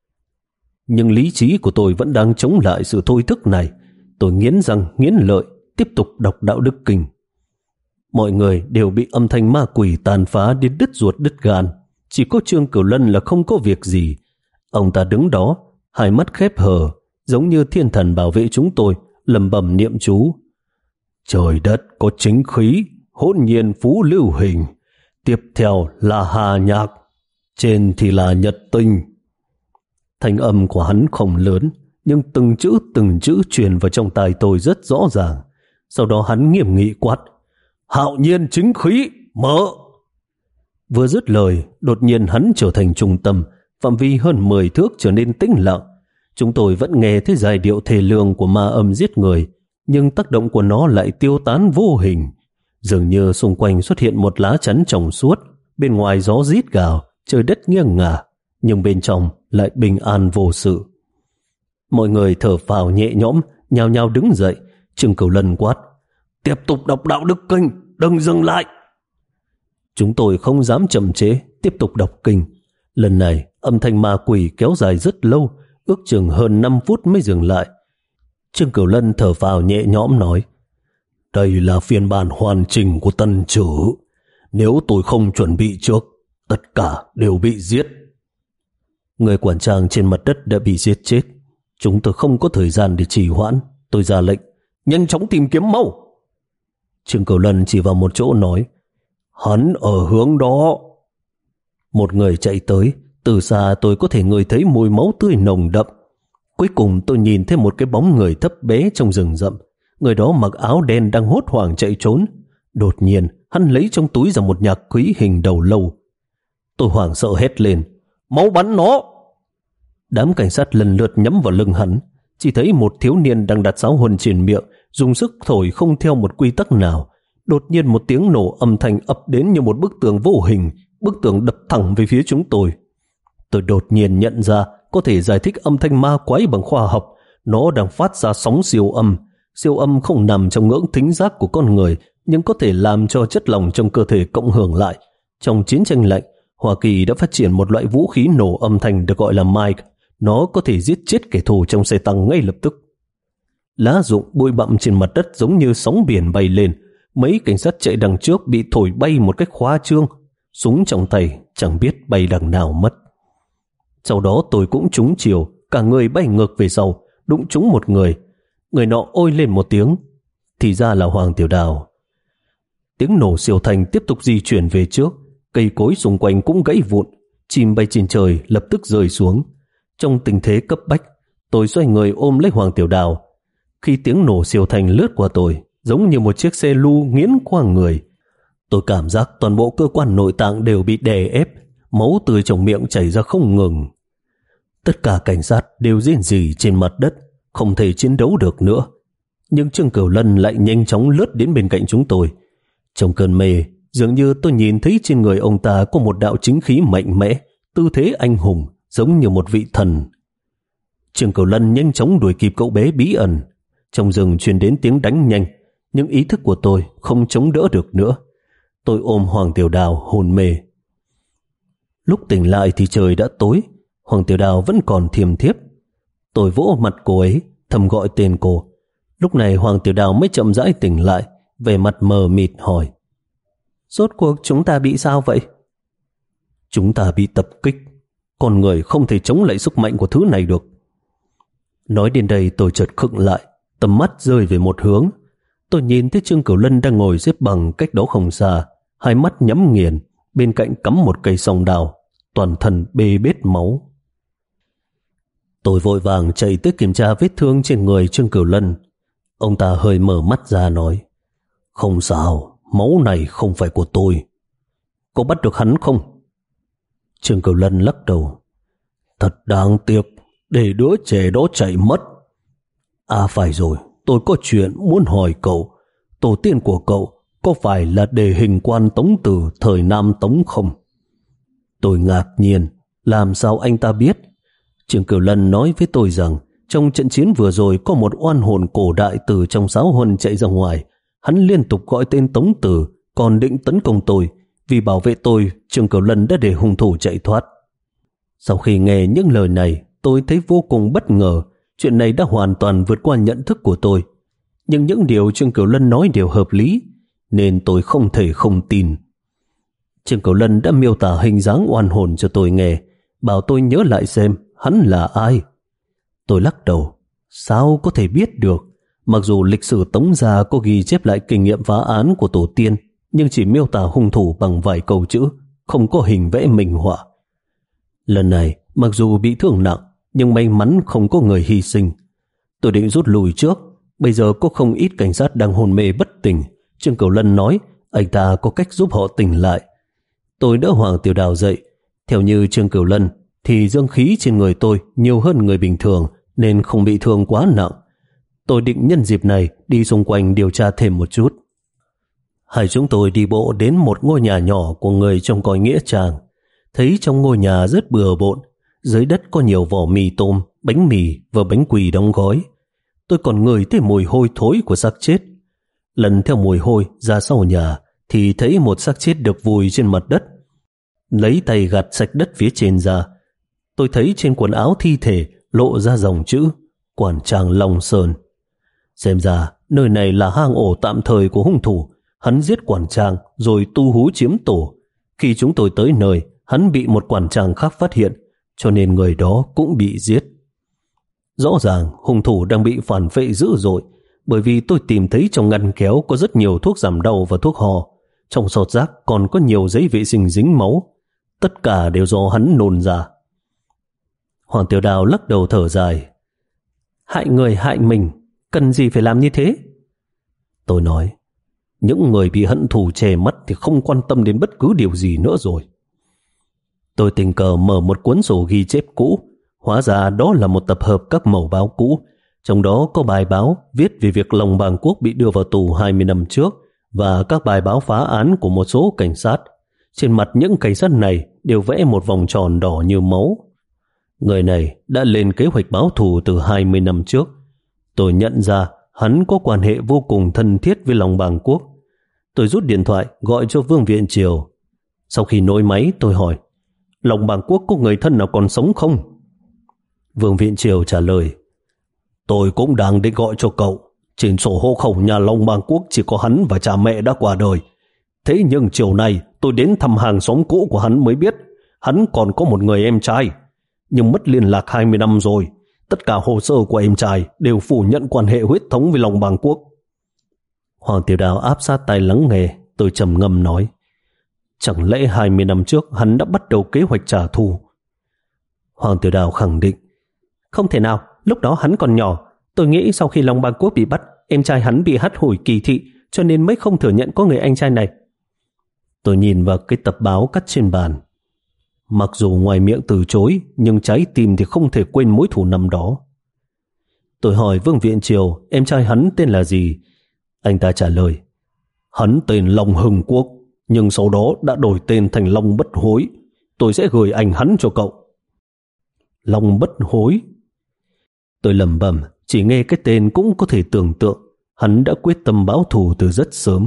S1: Nhưng lý trí của tôi vẫn đang chống lại sự thôi thức này. Tôi nghiến răng nghiến lợi, tiếp tục đọc đạo đức kinh. Mọi người đều bị âm thanh ma quỷ tàn phá đến đứt ruột đứt gan. Chỉ có Trương Cửu Lân là không có việc gì. Ông ta đứng đó, hai mắt khép hờ, giống như thiên thần bảo vệ chúng tôi, lẩm bẩm niệm chú. Trời đất có chính khí, hỗn nhiên phú lưu hình. Tiếp theo là hà nhạc, trên thì là nhật tinh. Thanh âm của hắn không lớn, nhưng từng chữ từng chữ truyền vào trong tai tôi rất rõ ràng. Sau đó hắn nghiêm nghị quát, hạo nhiên chính khí, mở. Vừa dứt lời, đột nhiên hắn trở thành trung tâm, phạm vi hơn mười thước trở nên tĩnh lặng. Chúng tôi vẫn nghe thấy giai điệu thê lương của ma âm giết người, nhưng tác động của nó lại tiêu tán vô hình. Dường như xung quanh xuất hiện một lá chắn trong suốt, bên ngoài gió rít gào, trời đất nghiêng ngả, nhưng bên trong lại bình an vô sự. Mọi người thở phào nhẹ nhõm, nhao nhao đứng dậy. Trương Cửu Lân quát, tiếp tục đọc đạo đức kinh, đừng dừng lại. Chúng tôi không dám chậm chế, tiếp tục đọc kinh. Lần này âm thanh ma quỷ kéo dài rất lâu, ước chừng hơn năm phút mới dừng lại. Trương Cửu Lân thở phào nhẹ nhõm nói, đây là phiên bản hoàn chỉnh của Tân Chử. Nếu tôi không chuẩn bị trước, tất cả đều bị giết. Người quản trang trên mặt đất đã bị giết chết. Chúng tôi không có thời gian để trì hoãn. Tôi ra lệnh, nhanh chóng tìm kiếm mau. Trương Cửu Lân chỉ vào một chỗ nói, hắn ở hướng đó. Một người chạy tới, từ xa tôi có thể ngửi thấy mùi máu tươi nồng đậm. Cuối cùng tôi nhìn thấy một cái bóng người thấp bé trong rừng rậm. Người đó mặc áo đen đang hốt hoảng chạy trốn. Đột nhiên hắn lấy trong túi ra một nhạc quý hình đầu lâu. Tôi hoảng sợ hét lên, máu bắn nó. Đám cảnh sát lần lượt nhắm vào lưng hắn. Chỉ thấy một thiếu niên đang đặt giáo huân trên miệng, dùng sức thổi không theo một quy tắc nào. Đột nhiên một tiếng nổ âm thanh ập đến như một bức tường vô hình. Bức tường đập thẳng về phía chúng tôi. Tôi đột nhiên nhận ra có thể giải thích âm thanh ma quái bằng khoa học. Nó đang phát ra sóng siêu âm. Siêu âm không nằm trong ngưỡng thính giác của con người, nhưng có thể làm cho chất lỏng trong cơ thể cộng hưởng lại. Trong chiến tranh lạnh, Hoa Kỳ đã phát triển một loại vũ khí nổ âm thanh được gọi là mic. Nó có thể giết chết kẻ thù trong xe tăng ngay lập tức. Lá rụng bụi bặm trên mặt đất giống như sóng biển bay lên. Mấy cảnh sát chạy đằng trước bị thổi bay một cách khoa trương. Súng trong tay chẳng biết bay đằng nào mất. Sau đó tôi cũng trúng chiều, cả người bay ngược về sau, đụng trúng một người. Người nọ ôi lên một tiếng, thì ra là Hoàng Tiểu Đào. Tiếng nổ siêu thành tiếp tục di chuyển về trước, cây cối xung quanh cũng gãy vụn, chim bay trên trời lập tức rơi xuống. Trong tình thế cấp bách, tôi xoay người ôm lấy Hoàng Tiểu Đào. Khi tiếng nổ siêu thành lướt qua tôi, giống như một chiếc xe lu nghiến qua người, tôi cảm giác toàn bộ cơ quan nội tạng đều bị đè ép, máu từ trong miệng chảy ra không ngừng. Tất cả cảnh sát đều rên rỉ trên mặt đất, không thể chiến đấu được nữa. Nhưng Trương Cửu Lân lại nhanh chóng lướt đến bên cạnh chúng tôi. Trong cơn mê, dường như tôi nhìn thấy trên người ông ta có một đạo chính khí mạnh mẽ, tư thế anh hùng, giống như một vị thần. Trương Cửu Lân nhanh chóng đuổi kịp cậu bé bí ẩn. Trong rừng truyền đến tiếng đánh nhanh, nhưng ý thức của tôi không chống đỡ được nữa. Tôi ôm Hoàng Tiểu Đào hôn mê. Lúc tỉnh lại thì trời đã tối, Hoàng Tiểu Đào vẫn còn thiềm thiếp. Tôi vỗ mặt cô ấy, thầm gọi tên cô. Lúc này Hoàng Tiểu Đào mới chậm rãi tỉnh lại, về mặt mờ mịt hỏi: Rốt cuộc chúng ta bị sao vậy? Chúng ta bị tập kích. Con người không thể chống lại sức mạnh của thứ này được. Nói đến đây tôi chợt khựng lại, tầm mắt rơi về một hướng. Tôi nhìn thấy Trương Cửu Lân đang ngồi xếp bằng cách đó không xa, hai mắt nhắm nghiền, bên cạnh cắm một cây song đào, toàn thân bê bết máu. Tôi vội vàng chạy tới kiểm tra vết thương trên người Trương Cửu Lân. Ông ta hơi mở mắt ra nói: Không sao, máu này không phải của tôi. Có bắt được hắn không? Trương Cửu Lân lắc đầu: Thật đáng tiếc, để đứa trẻ đó chạy mất. À phải rồi, tôi có chuyện muốn hỏi cậu. Tổ tiên của cậu có phải là đề hình quan Tống Tử thời Nam Tống không? Tôi ngạc nhiên, làm sao anh ta biết? Trương Cửu Lân nói với tôi rằng trong trận chiến vừa rồi có một oan hồn cổ đại từ trong giáo huân chạy ra ngoài. Hắn liên tục gọi tên Tống Tử, còn định tấn công tôi. Vì bảo vệ tôi, Trương Cửu Lân đã để hung thủ chạy thoát. Sau khi nghe những lời này, tôi thấy vô cùng bất ngờ. Chuyện này đã hoàn toàn vượt qua nhận thức của tôi. Nhưng những điều Trương Cửu Lân nói đều hợp lý, nên tôi không thể không tin. Trương Cửu Lân đã miêu tả hình dáng oan hồn cho tôi nghe, bảo tôi nhớ lại xem hắn là ai. Tôi lắc đầu: Sao có thể biết được? Mặc dù lịch sử Tống gia có ghi chép lại kinh nghiệm phá án của tổ tiên, nhưng chỉ miêu tả hung thủ bằng vài câu chữ, không có hình vẽ minh họa. Lần này, mặc dù bị thương nặng, nhưng may mắn không có người hy sinh. Tôi định rút lui trước, bây giờ có không ít cảnh sát đang hôn mê bất tỉnh. Trương Cửu Lân nói anh ta có cách giúp họ tỉnh lại. Tôi đỡ Hoàng Tiểu Đào dậy. Theo như Trương Cửu Lân thì dương khí trên người tôi nhiều hơn người bình thường, nên không bị thương quá nặng. Tôi định nhân dịp này đi xung quanh điều tra thêm một chút. Hai chúng tôi đi bộ đến một ngôi nhà nhỏ của người trong cõi nghĩa trang. Thấy trong ngôi nhà rất bừa bộn, dưới đất có nhiều vỏ mì tôm, bánh mì và bánh quỳ đóng gói. Tôi còn ngửi thấy mùi hôi thối của xác chết. Lần theo mùi hôi ra sau nhà thì thấy một xác chết được vùi trên mặt đất. Lấy tay gạt sạch đất phía trên ra, tôi thấy trên quần áo thi thể lộ ra dòng chữ Quản Tràng Long Sơn. Xem ra nơi này là hang ổ tạm thời của hung thủ. Hắn giết quản tràng rồi tu hú chiếm tổ. Khi chúng tôi tới nơi, hắn bị một quản tràng khác phát hiện, cho nên người đó cũng bị giết. Rõ ràng hung thủ đang bị phản phệ dữ dội, bởi vì tôi tìm thấy trong ngăn kéo có rất nhiều thuốc giảm đau và thuốc ho. Trong sọt rác còn có nhiều giấy vệ sinh dính máu. Tất cả đều do hắn nôn ra. Hoàng Tiểu Đào lắc đầu thở dài: Hại người hại mình, cần gì phải làm như thế? Tôi nói: Những người bị hận thù che mắt thì không quan tâm đến bất cứ điều gì nữa rồi. Tôi tình cờ mở một cuốn sổ ghi chép cũ. Hóa ra đó là một tập hợp các mẩu báo cũ. Trong đó có bài báo viết về việc Lòng Bàng Quốc bị đưa vào tù hai mươi năm trước và các bài báo phá án của một số cảnh sát. Trên mặt những cảnh sát này đều vẽ một vòng tròn đỏ như máu. Người này đã lên kế hoạch báo thù từ hai mươi năm trước. Tôi nhận ra hắn có quan hệ vô cùng thân thiết với Lòng Bàng Quốc. Tôi rút điện thoại gọi cho Vương Viện Triều. Sau khi nối máy tôi hỏi: Lòng Bàng Quốc có người thân nào còn sống không? Vương Viện Triều trả lời: Tôi cũng đang định gọi cho cậu. Trên sổ hộ khẩu nhà Lòng Bàng Quốc chỉ có hắn và cha mẹ đã qua đời. Thế nhưng chiều nay tôi đến thăm hàng xóm cũ của hắn mới biết hắn còn có một người em trai, nhưng mất liên lạc hai mươi năm rồi. Tất cả hồ sơ của em trai đều phủ nhận quan hệ huyết thống với Lòng Bàng Quốc. Hoàng Tiểu Đào áp sát tai lắng nghe. Tôi trầm ngâm nói, chẳng lẽ hai mươi năm trước hắn đã bắt đầu kế hoạch trả thù? Hoàng Tiểu Đào khẳng định, không thể nào, lúc đó hắn còn nhỏ. Tôi nghĩ sau khi Long Bang Quốc bị bắt, em trai hắn bị hắt hủi kỳ thị, cho nên mới không thừa nhận có người anh trai này. Tôi nhìn vào cái tập báo cắt trên bàn. Mặc dù ngoài miệng từ chối, nhưng trái tim thì không thể quên mối thù năm đó. Tôi hỏi Vương Viện Triều em trai hắn tên là gì. Anh ta trả lời, hắn tên Long Hưng Quốc, nhưng sau đó đã đổi tên thành Long Bất Hối. Tôi sẽ gửi ảnh hắn cho cậu. Long Bất Hối? Tôi lẩm bẩm, chỉ nghe cái tên cũng có thể tưởng tượng hắn đã quyết tâm báo thù từ rất sớm.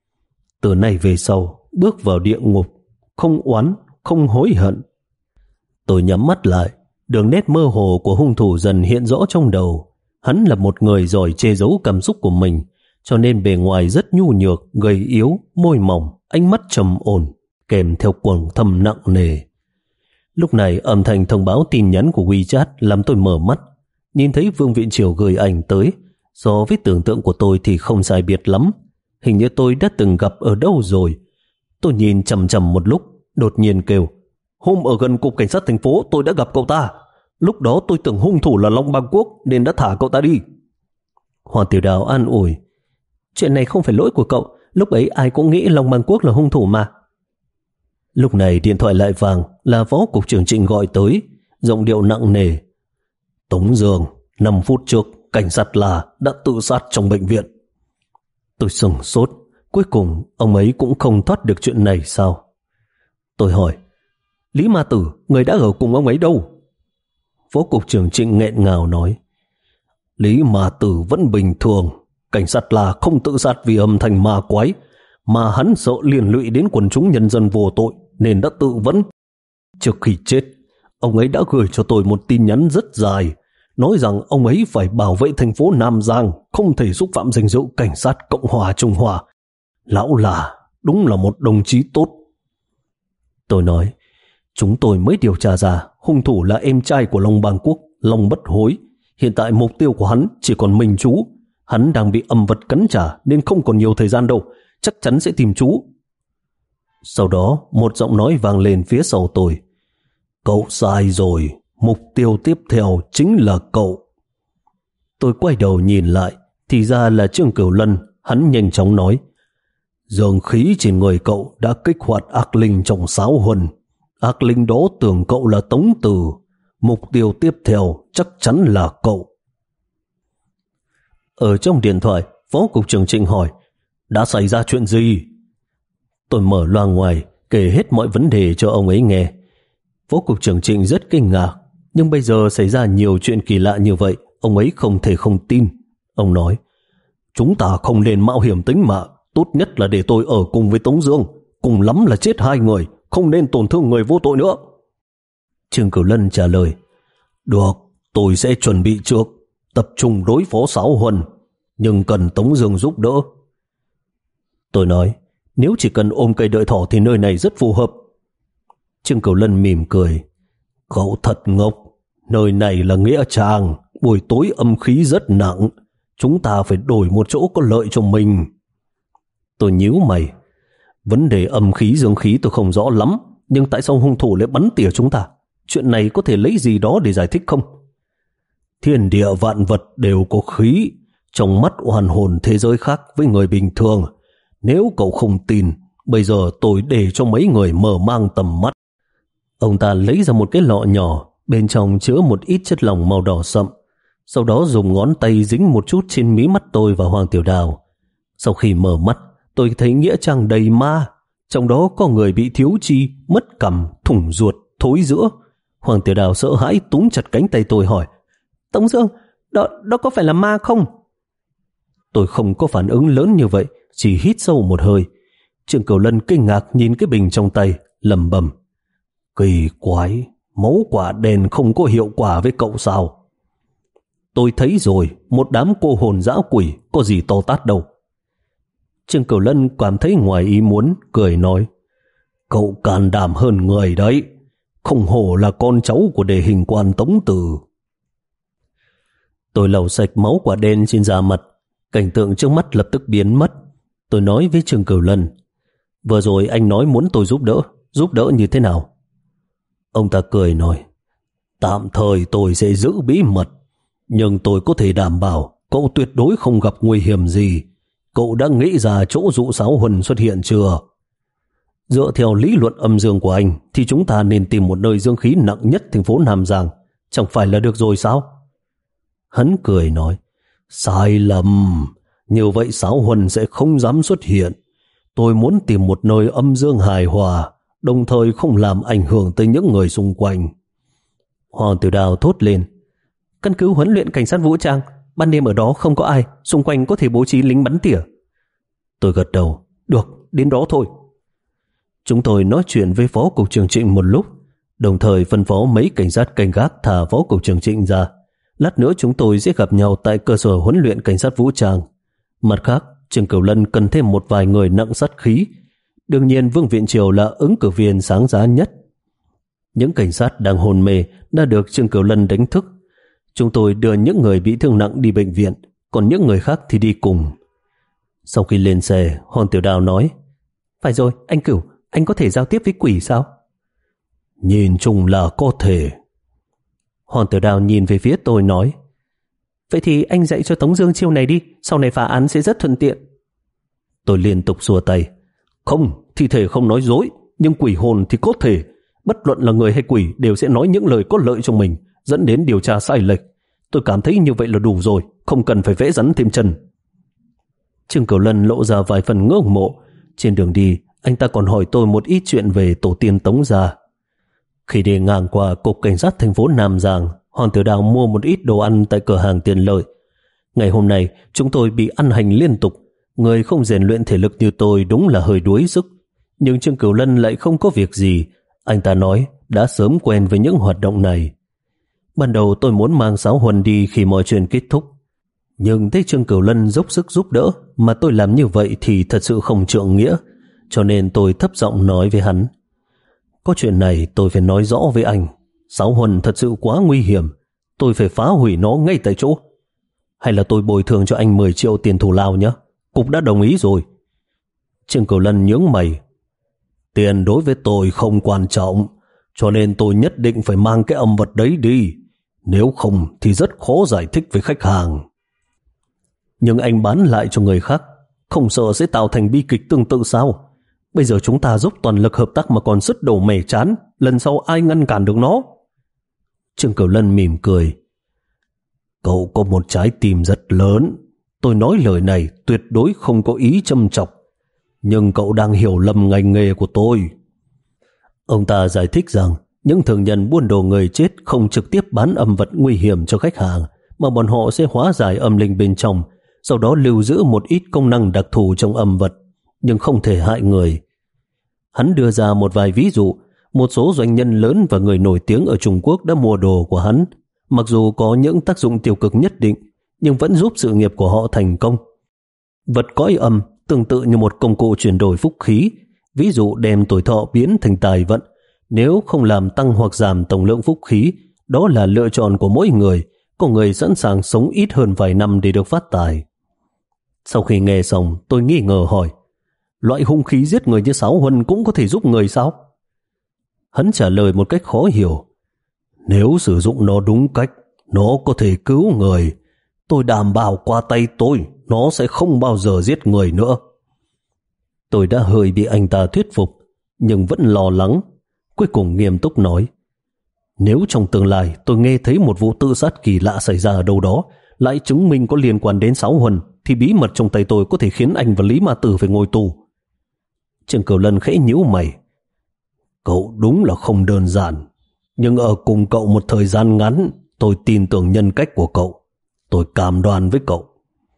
S1: Từ nay về sau, bước vào địa ngục, không oán, không hối hận. Tôi nhắm mắt lại, đường nét mơ hồ của hung thủ dần hiện rõ trong đầu. Hắn là một người giỏi che giấu cảm xúc của mình, cho nên bề ngoài rất nhu nhược, gầy yếu, môi mỏng, ánh mắt trầm ổn, kèm theo quầng thâm nặng nề. Lúc này âm thanh thông báo tin nhắn của WeChat làm tôi mở mắt, nhìn thấy Vương Viện Triều gửi ảnh tới. So với tưởng tượng của tôi thì không sai biệt lắm. Hình như tôi đã từng gặp ở đâu rồi. Tôi nhìn chằm chằm một lúc, đột nhiên kêu, hôm ở gần cục cảnh sát thành phố tôi đã gặp cậu ta. Lúc đó tôi tưởng hung thủ là Long Bang Quốc nên đã thả cậu ta đi. Hoàng Tiểu Đào an ủi, chuyện này không phải lỗi của cậu, lúc ấy ai cũng nghĩ Long Bang Quốc là hung thủ mà. Lúc này điện thoại lại vang, là Phó Cục trưởng Trịnh gọi tới, giọng điệu nặng nề. Tống Dương, năm phút trước cảnh sát là đã tự sát trong bệnh viện. Tôi sửng sốt, cuối cùng ông ấy cũng không thoát được chuyện này sao? Tôi hỏi, Lý Ma Tử, người đã ở cùng ông ấy đâu? Phó Cục trưởng Trịnh nghẹn ngào nói, Lý Ma Tử vẫn bình thường, cảnh sát là không tự sát vì âm thanh ma quái, mà hắn sợ liên lụy đến quần chúng nhân dân vô tội nên đã tự vẫn. Trước khi chết, ông ấy đã gửi cho tôi một tin nhắn rất dài, nói rằng ông ấy phải bảo vệ thành phố Nam Giang, không thể xúc phạm danh dự cảnh sát Cộng hòa Trung Hoa. Lão là đúng là một đồng chí tốt. Tôi nói, chúng tôi mới điều tra ra hung thủ là em trai của Long Bang Quốc, Long Bất Hối. Hiện tại mục tiêu của hắn chỉ còn mình chú. Hắn đang bị âm vật cắn trả nên không còn nhiều thời gian đâu, chắc chắn sẽ tìm chú. Sau đó một giọng nói vang lên phía sau tôi, cậu sai rồi, mục tiêu tiếp theo chính là cậu. Tôi quay đầu nhìn lại, thì ra là Trương Cửu Lân. Hắn nhanh chóng nói, dường khí trên người cậu đã kích hoạt ác linh trong sáo huân. Ác linh đó tưởng cậu là Tống Từ. Mục tiêu tiếp theo chắc chắn là cậu. Ở trong điện thoại, Phó Cục trưởng Trịnh hỏi, đã xảy ra chuyện gì? Tôi mở loa ngoài, kể hết mọi vấn đề cho ông ấy nghe. Phó Cục trưởng Trịnh rất kinh ngạc, nhưng bây giờ xảy ra nhiều chuyện kỳ lạ như vậy, ông ấy không thể không tin. Ông nói, chúng ta không nên mạo hiểm tính mạng, tốt nhất là để tôi ở cùng với Tống Dương, cùng lắm là chết hai người, không nên tổn thương người vô tội nữa. Trương Cửu Lân trả lời, được, tôi sẽ chuẩn bị trước, tập trung đối phó Sáo Huân, nhưng cần Tống Dương giúp đỡ. Tôi nói, nếu chỉ cần ôm cây đợi thỏ thì nơi này rất phù hợp. Trương Cửu Lân mỉm cười, cậu thật ngốc, nơi này là nghĩa trang, buổi tối âm khí rất nặng, chúng ta phải đổi một chỗ có lợi cho mình. Tôi nhíu mày, vấn đề âm khí dương khí tôi không rõ lắm, nhưng tại sao hung thủ lại bắn tỉa chúng ta? Chuyện này có thể lấy gì đó để giải thích không? Thiên địa vạn vật đều có khí, trong mắt oan hồn thế giới khác với người bình thường. Nếu cậu không tin, bây giờ tôi để cho mấy người mở mang tầm mắt. Ông ta lấy ra một cái lọ nhỏ, bên trong chứa một ít chất lỏng màu đỏ sậm, sau đó dùng ngón tay dính một chút trên mí mắt tôi và Hoàng Tiểu Đào. Sau khi mở mắt, tôi thấy nghĩa trang đầy ma, trong đó có người bị thiếu chi, mất cằm, thủng ruột, thối giữa. Hoàng Tiểu Đào sợ hãi túm chặt cánh tay tôi hỏi, Tống Dương, đó, đó có phải là ma không? Tôi không có phản ứng lớn như vậy, chỉ hít sâu một hơi. Trương Cửu Lân kinh ngạc nhìn cái bình trong tay, lẩm bẩm, kỳ quái, máu quả đen không có hiệu quả với cậu sao? Tôi thấy rồi, một đám cô hồn dã quỷ, có gì to tát đâu. Trương Cửu Lân cảm thấy ngoài ý muốn, cười nói, cậu can đảm hơn người đấy, không hổ là con cháu của đề hình quan Tống Từ. Tôi lau sạch máu quả đen trên da mặt, Cảnh tượng trước mắt lập tức biến mất. Tôi nói với Trương Cửu Lân, vừa rồi anh nói muốn tôi giúp đỡ, giúp đỡ như thế nào? Ông ta cười nói, tạm thời tôi sẽ giữ bí mật, nhưng tôi có thể đảm bảo cậu tuyệt đối không gặp nguy hiểm gì. Cậu đã nghĩ ra chỗ dụ Sáo Huân xuất hiện chưa? Dựa theo lý luận âm dương của anh thì chúng ta nên tìm một nơi dương khí nặng nhất thành phố Nam Giang, chẳng phải là được rồi sao? Hắn cười nói, sai lầm, như vậy Sáo Huân sẽ không dám xuất hiện. Tôi muốn tìm một nơi âm dương hài hòa, đồng thời không làm ảnh hưởng tới những người xung quanh. Hoàng Tiểu Đào thốt lên, căn cứ huấn luyện cảnh sát vũ trang, ban đêm ở đó không có ai, xung quanh có thể bố trí lính bắn tỉa. Tôi gật đầu, được, đến đó thôi. Chúng tôi nói chuyện với Phó Cục trưởng Trịnh một lúc, đồng thời phân phó mấy cảnh sát canh gác thả Phó Cục trưởng Trịnh ra. Lát nữa chúng tôi sẽ gặp nhau tại cơ sở huấn luyện cảnh sát vũ trang. Mặt khác, Trương Cửu Lân cần thêm một vài người nặng sát khí. Đương nhiên Vương Viện Triều là ứng cử viên sáng giá nhất. Những cảnh sát đang hôn mê đã được Trương Cửu Lân đánh thức. Chúng tôi đưa những người bị thương nặng đi bệnh viện, còn những người khác thì đi cùng. Sau khi lên xe, Hoàng Tiểu Đào nói, phải rồi, anh Cửu, anh có thể giao tiếp với quỷ sao? Nhìn chung là có thể. Hoàng Tiểu Đào nhìn về phía tôi nói, vậy thì anh dạy cho Tống Dương chiêu này đi, sau này phá án sẽ rất thuận tiện. Tôi liên tục xua tay, không, thi thể không nói dối, nhưng quỷ hồn thì có thể. Bất luận là người hay quỷ đều sẽ nói những lời có lợi cho mình, dẫn đến điều tra sai lệch. Tôi cảm thấy như vậy là đủ rồi, không cần phải vẽ rắn thêm chân. Trương Cửu Lân lộ ra vài phần ngưỡng mộ. Trên đường đi, anh ta còn hỏi tôi một ít chuyện về tổ tiên Tống gia. Khi đi ngang qua cục cảnh sát thành phố Nam Giang, Hoàng Tiểu Đào mua một ít đồ ăn tại cửa hàng tiện lợi. Ngày hôm nay, chúng tôi bị ăn hành liên tục. Người không rèn luyện thể lực như tôi đúng là hơi đuối sức. Nhưng Trương Cửu Lân lại không có việc gì. Anh ta nói đã sớm quen với những hoạt động này. Ban đầu tôi muốn mang Sáo Huân đi khi mọi chuyện kết thúc. Nhưng thấy Trương Cửu Lân dốc sức giúp đỡ, mà tôi làm như vậy thì thật sự không trượng nghĩa. Cho nên tôi thấp giọng nói với hắn, có chuyện này tôi phải nói rõ với anh. Sáo Huân thật sự quá nguy hiểm, tôi phải phá hủy nó ngay tại chỗ. Hay là tôi bồi thường cho anh mười triệu tiền thù lao nhé, cục đã đồng ý rồi. Trương Cửu Lân nhướng mày, tiền đối với tôi không quan trọng, cho nên tôi nhất định phải mang cái âm vật đấy đi. Nếu không thì rất khó giải thích với khách hàng. Nhưng anh bán lại cho người khác, không sợ sẽ tạo thành bi kịch tương tự sao? Bây giờ chúng ta dốc toàn lực hợp tác mà còn sứt đổ mẻ chán, lần sau ai ngăn cản được nó? Trương Cửu Lân mỉm cười, cậu có một trái tim rất lớn. Tôi nói lời này tuyệt đối không có ý châm chọc, nhưng cậu đang hiểu lầm ngành nghề của tôi. Ông ta giải thích rằng những thương nhân buôn đồ người chết không trực tiếp bán âm vật nguy hiểm cho khách hàng, mà bọn họ sẽ hóa giải âm linh bên trong, sau đó lưu giữ một ít công năng đặc thù trong âm vật, nhưng không thể hại người. Hắn đưa ra một vài ví dụ. Một số doanh nhân lớn và người nổi tiếng ở Trung Quốc đã mua đồ của hắn, mặc dù có những tác dụng tiêu cực nhất định, nhưng vẫn giúp sự nghiệp của họ thành công. Vật cõi âm tương tự như một công cụ chuyển đổi phúc khí, ví dụ đem tuổi thọ biến thành tài vận. Nếu không làm tăng hoặc giảm tổng lượng phúc khí, đó là lựa chọn của mỗi người. Có người sẵn sàng sống ít hơn vài năm để được phát tài. Sau khi nghe xong, tôi nghi ngờ hỏi, loại hung khí giết người như Sáo Huân cũng có thể giúp người sao? Hắn trả lời một cách khó hiểu, nếu sử dụng nó đúng cách, nó có thể cứu người. Tôi đảm bảo qua tay tôi, nó sẽ không bao giờ giết người nữa. Tôi đã hơi bị anh ta thuyết phục, nhưng vẫn lo lắng. Cuối cùng nghiêm túc nói, nếu trong tương lai tôi nghe thấy một vụ tự sát kỳ lạ xảy ra ở đâu đó, lại chứng minh có liên quan đến Sáo Huân, thì bí mật trong tay tôi có thể khiến anh và Lý Ma Tử phải ngồi tù. Trương Cửu Lân khẽ nhíu mày, cậu đúng là không đơn giản, nhưng ở cùng cậu một thời gian ngắn, tôi tin tưởng nhân cách của cậu. Tôi cam đoan với cậu.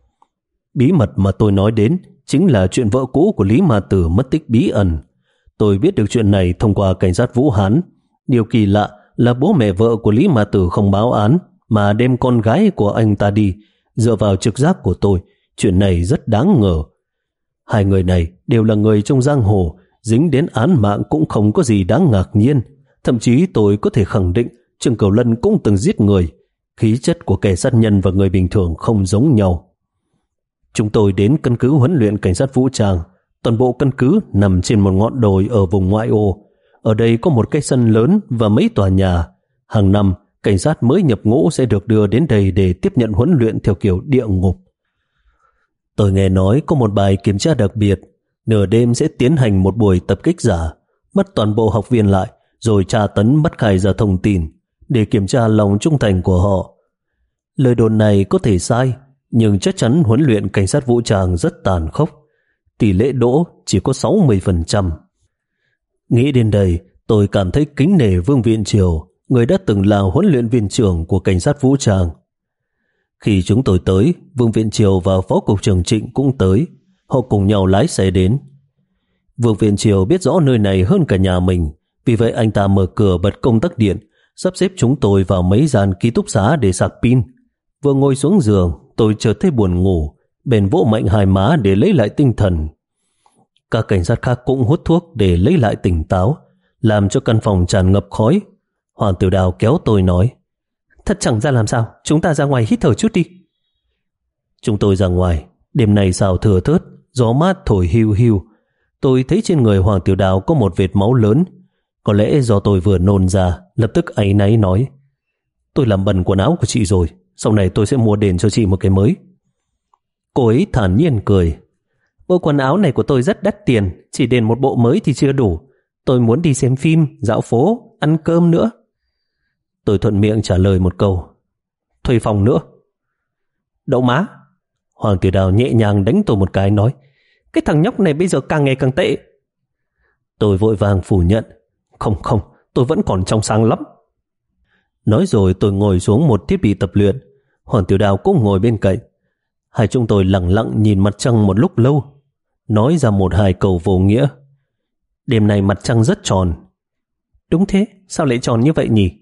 S1: Bí mật mà tôi nói đến chính là chuyện vợ cũ của Lý Ma Tử mất tích bí ẩn. Tôi biết được chuyện này thông qua cảnh sát Vũ Hán. Điều kỳ lạ là bố mẹ vợ của Lý Ma Tử không báo án, mà đem con gái của anh ta đi. Dựa vào trực giác của tôi, chuyện này rất đáng ngờ. Hai người này đều là người trong giang hồ, dính đến án mạng cũng không có gì đáng ngạc nhiên. Thậm chí tôi có thể khẳng định Trương Cửu Lân cũng từng giết người. Khí chất của kẻ sát nhân và người bình thường không giống nhau. Chúng tôi đến căn cứ huấn luyện cảnh sát vũ trang. Toàn bộ căn cứ nằm trên một ngọn đồi ở vùng ngoại ô. Ở đây có một cái sân lớn và mấy tòa nhà. Hàng năm, cảnh sát mới nhập ngũ sẽ được đưa đến đây để tiếp nhận huấn luyện theo kiểu địa ngục. Tôi nghe nói có một bài kiểm tra đặc biệt, nửa đêm sẽ tiến hành một buổi tập kích giả, bắt toàn bộ học viên lại, rồi tra tấn bắt khai ra thông tin, để kiểm tra lòng trung thành của họ. Lời đồn này có thể sai, nhưng chắc chắn huấn luyện cảnh sát vũ trang rất tàn khốc. Tỷ lệ đỗ chỉ có sáu mươi phần trăm. Nghĩ đến đây, tôi cảm thấy kính nể Vương Viện Triều, người đã từng là huấn luyện viên trưởng của cảnh sát vũ trang. Khi chúng tôi tới, Vương Viện Triều và Phó Cục trưởng Trịnh cũng tới. Họ cùng nhau lái xe đến. Vương Viện Triều biết rõ nơi này hơn cả nhà mình, vì vậy anh ta mở cửa bật công tắc điện, sắp xếp chúng tôi vào mấy gian ký túc xá để sạc pin. Vừa ngồi xuống giường, tôi chợt thấy buồn ngủ, bèn vỗ mạnh hai má để lấy lại tinh thần. Các cảnh sát khác cũng hút thuốc để lấy lại tỉnh táo, làm cho căn phòng tràn ngập khói. Hoàng Tiểu Đào kéo tôi nói, thật chẳng ra làm sao, chúng ta ra ngoài hít thở chút đi. Chúng tôi ra ngoài, đêm nay sao thừa thớt, gió mát thổi hiu hiu. Tôi thấy trên người Hoàng Tiểu Đào có một vệt máu lớn. Có lẽ do tôi vừa nôn ra, lập tức áy náy nói, tôi làm bẩn quần áo của chị rồi, sau này tôi sẽ mua đền cho chị một cái mới. Cô ấy thản nhiên cười, bộ quần áo này của tôi rất đắt tiền, chỉ đền một bộ mới thì chưa đủ. Tôi muốn đi xem phim, dạo phố, ăn cơm nữa. Tôi thuận miệng trả lời một câu, thuê phòng nữa. Đậu má. Hoàng Tiểu Đào nhẹ nhàng đánh tôi một cái nói, cái thằng nhóc này bây giờ càng ngày càng tệ. Tôi vội vàng phủ nhận, không không, tôi vẫn còn trong sáng lắm. Nói rồi tôi ngồi xuống một thiết bị tập luyện. Hoàng Tiểu Đào cũng ngồi bên cạnh. Hai chúng tôi lặng lặng nhìn mặt trăng một lúc lâu, nói ra một hai câu vô nghĩa. Đêm nay mặt trăng rất tròn. Đúng thế, sao lại tròn như vậy nhỉ?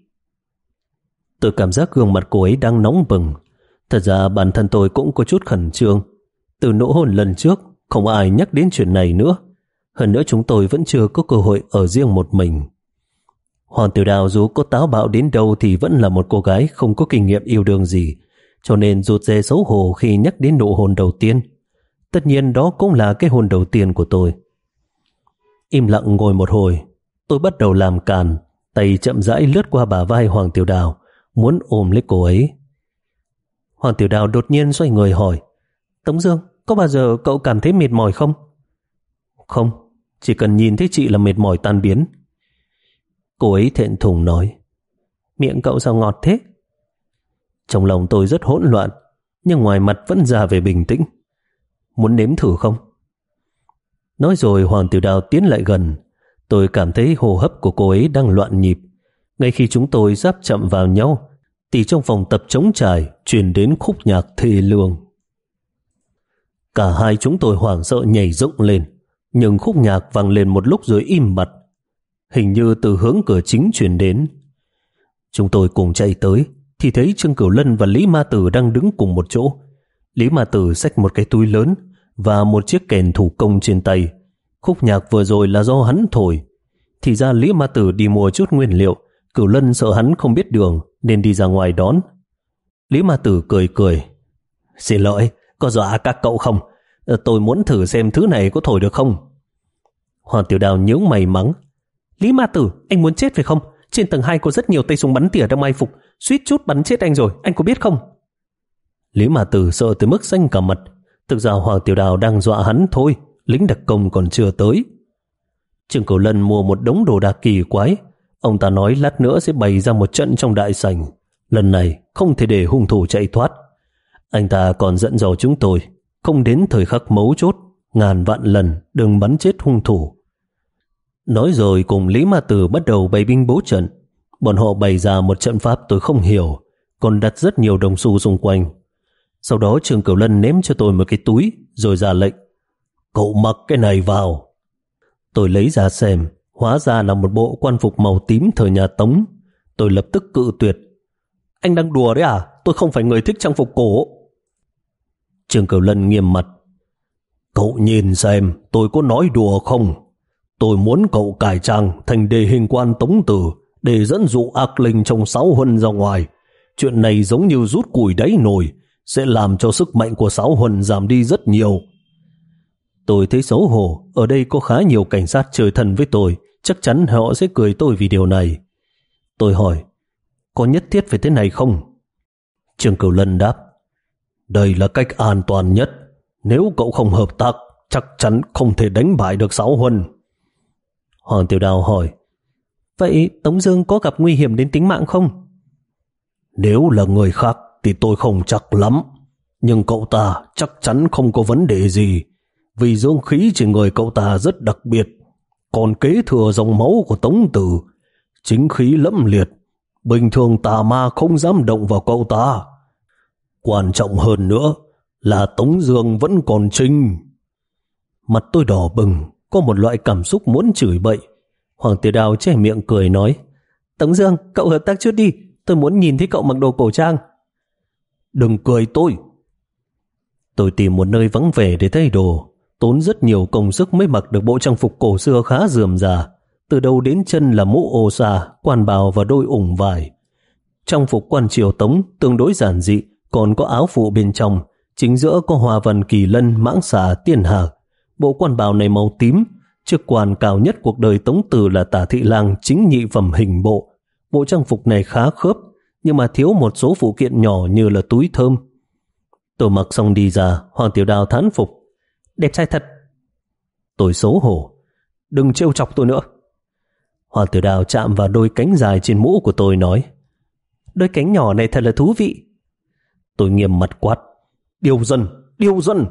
S1: Tôi cảm giác gương mặt cô ấy đang nóng bừng. Thật ra bản thân tôi cũng có chút khẩn trương. Từ nụ hôn lần trước, không ai nhắc đến chuyện này nữa. Hơn nữa chúng tôi vẫn chưa có cơ hội ở riêng một mình. Hoàng Tiểu Đào dù có táo bạo đến đâu thì vẫn là một cô gái không có kinh nghiệm yêu đương gì, cho nên rụt rè xấu hổ khi nhắc đến nụ hôn đầu tiên. Tất nhiên đó cũng là cái hôn đầu tiên của tôi. Im lặng ngồi một hồi, tôi bắt đầu làm càn, tay chậm rãi lướt qua bả vai Hoàng Tiểu Đào, muốn ôm lấy cô ấy. Hoàng Tiểu Đào đột nhiên xoay người hỏi, Tống Dương, có bao giờ cậu cảm thấy mệt mỏi không? Không, chỉ cần nhìn thấy chị là mệt mỏi tan biến. Cô ấy thẹn thùng nói, miệng cậu sao ngọt thế? Trong lòng tôi rất hỗn loạn, nhưng ngoài mặt vẫn ra vẻ bình tĩnh. Muốn nếm thử không? Nói rồi Hoàng Tiểu Đào tiến lại gần. Tôi cảm thấy hô hấp của cô ấy đang loạn nhịp. Ngay khi chúng tôi sắp chạm vào nhau thì trong phòng tập trống trải truyền đến khúc nhạc thê lương. Cả hai chúng tôi hoảng sợ nhảy dựng lên, nhưng khúc nhạc vang lên một lúc rồi im bặt, hình như từ hướng cửa chính truyền đến. Chúng tôi cùng chạy tới thì thấy Trương Cửu Lân và Lý Ma Tử đang đứng cùng một chỗ. Lý Ma Tử xách một cái túi lớn và một chiếc kèn thủ công trên tay. Khúc nhạc vừa rồi là do hắn thổi. Thì ra Lý Ma Tử đi mua chút nguyên liệu, Cửu Lân sợ hắn không biết đường nên đi ra ngoài đón. Lý Ma Tử cười cười, xin lỗi, có dọa các cậu không? Tôi muốn thử xem thứ này có thổi được không. Hoàng Tiểu Đào nhíu mày mắng, Lý Ma Tử, anh muốn chết phải không? Trên tầng hai có rất nhiều tay súng bắn tỉa đang mai phục, suýt chút bắn chết anh rồi, anh có biết không? Lý Ma Tử sợ tới mức xanh cả mặt. Thực ra Hoàng Tiểu Đào đang dọa hắn thôi, lính đặc công còn chưa tới. Trương Cửu Lân mua một đống đồ đạc kỳ quái. Ông ta nói lát nữa sẽ bày ra một trận trong đại sảnh. Lần này không thể để hung thủ chạy thoát. Anh ta còn dặn dò chúng tôi không đến thời khắc mấu chốt, ngàn vạn lần đừng bắn chết hung thủ. Nói rồi cùng Lý Ma Tử bắt đầu bày binh bố trận. Bọn họ bày ra một trận pháp tôi không hiểu, còn đặt rất nhiều đồng xu xung quanh. Sau đó Trương Cửu Lân ném cho tôi một cái túi rồi ra lệnh, cậu mặc cái này vào. Tôi lấy ra xem, hóa ra là một bộ quan phục màu tím thời nhà Tống. Tôi lập tức cự tuyệt, anh đang đùa đấy à? Tôi không phải người thích trang phục cổ. Trương Cửu Lân nghiêm mặt, cậu nhìn xem tôi có nói đùa không? Tôi muốn cậu cải trang thành đề hình quan Tống Tử để dẫn dụ ác linh trong sáu huân ra ngoài. Chuyện này giống như rút củi đáy nồi, sẽ làm cho sức mạnh của Sáu Huân giảm đi rất nhiều. Tôi thấy xấu hổ, ở đây có khá nhiều cảnh sát chơi thân với tôi, chắc chắn họ sẽ cười tôi vì điều này. Tôi hỏi, có nhất thiết phải thế này không? Trương Cửu Lân đáp, đây là cách an toàn nhất. Nếu cậu không hợp tác, chắc chắn không thể đánh bại được Sáu Huân. Hoàng Tiểu Đào hỏi, vậy Tống Dương có gặp nguy hiểm đến tính mạng không? Nếu là người khác thì tôi không chắc lắm, nhưng cậu ta chắc chắn không có vấn đề gì, vì dương khí trên người cậu ta rất đặc biệt, còn kế thừa dòng máu của Tống Tử, chính khí lẫm liệt, bình thường tà ma không dám động vào cậu ta. Quan trọng hơn nữa là Tống Dương vẫn còn trinh. Mặt tôi đỏ bừng, có một loại cảm xúc muốn chửi bậy. Hoàng Tiểu Đào che miệng cười nói, Tống Dương, cậu hợp tác chút đi, tôi muốn nhìn thấy cậu mặc đồ cổ trang. Đừng cười tôi. Tôi tìm một nơi vắng vẻ để thay đồ, tốn rất nhiều công sức mới mặc được bộ trang phục cổ xưa khá rườm rà, từ đầu đến chân là mũ ô sa, quan bào và đôi ủng vải. Trang phục quan triều Tống tương đối giản dị, còn có áo phụ bên trong, chính giữa có hoa văn kỳ lân, mãng xà, tiên hạc. Bộ quan bào này màu tím, chức quan cao nhất cuộc đời Tống Tử là Tả Thị Lang chính nhị phẩm hình bộ. Bộ trang phục này khá khớp, nhưng mà thiếu một số phụ kiện nhỏ như là túi thơm. Tôi mặc xong đi ra, Hoàng Tiểu Đào thán phục, đẹp trai thật. Tôi xấu hổ, đừng trêu chọc tôi nữa. Hoàng Tiểu Đào chạm vào đôi cánh dài trên mũ của tôi nói, đôi cánh nhỏ này thật là thú vị. Tôi nghiêm mặt quát, điêu dân, điêu dân.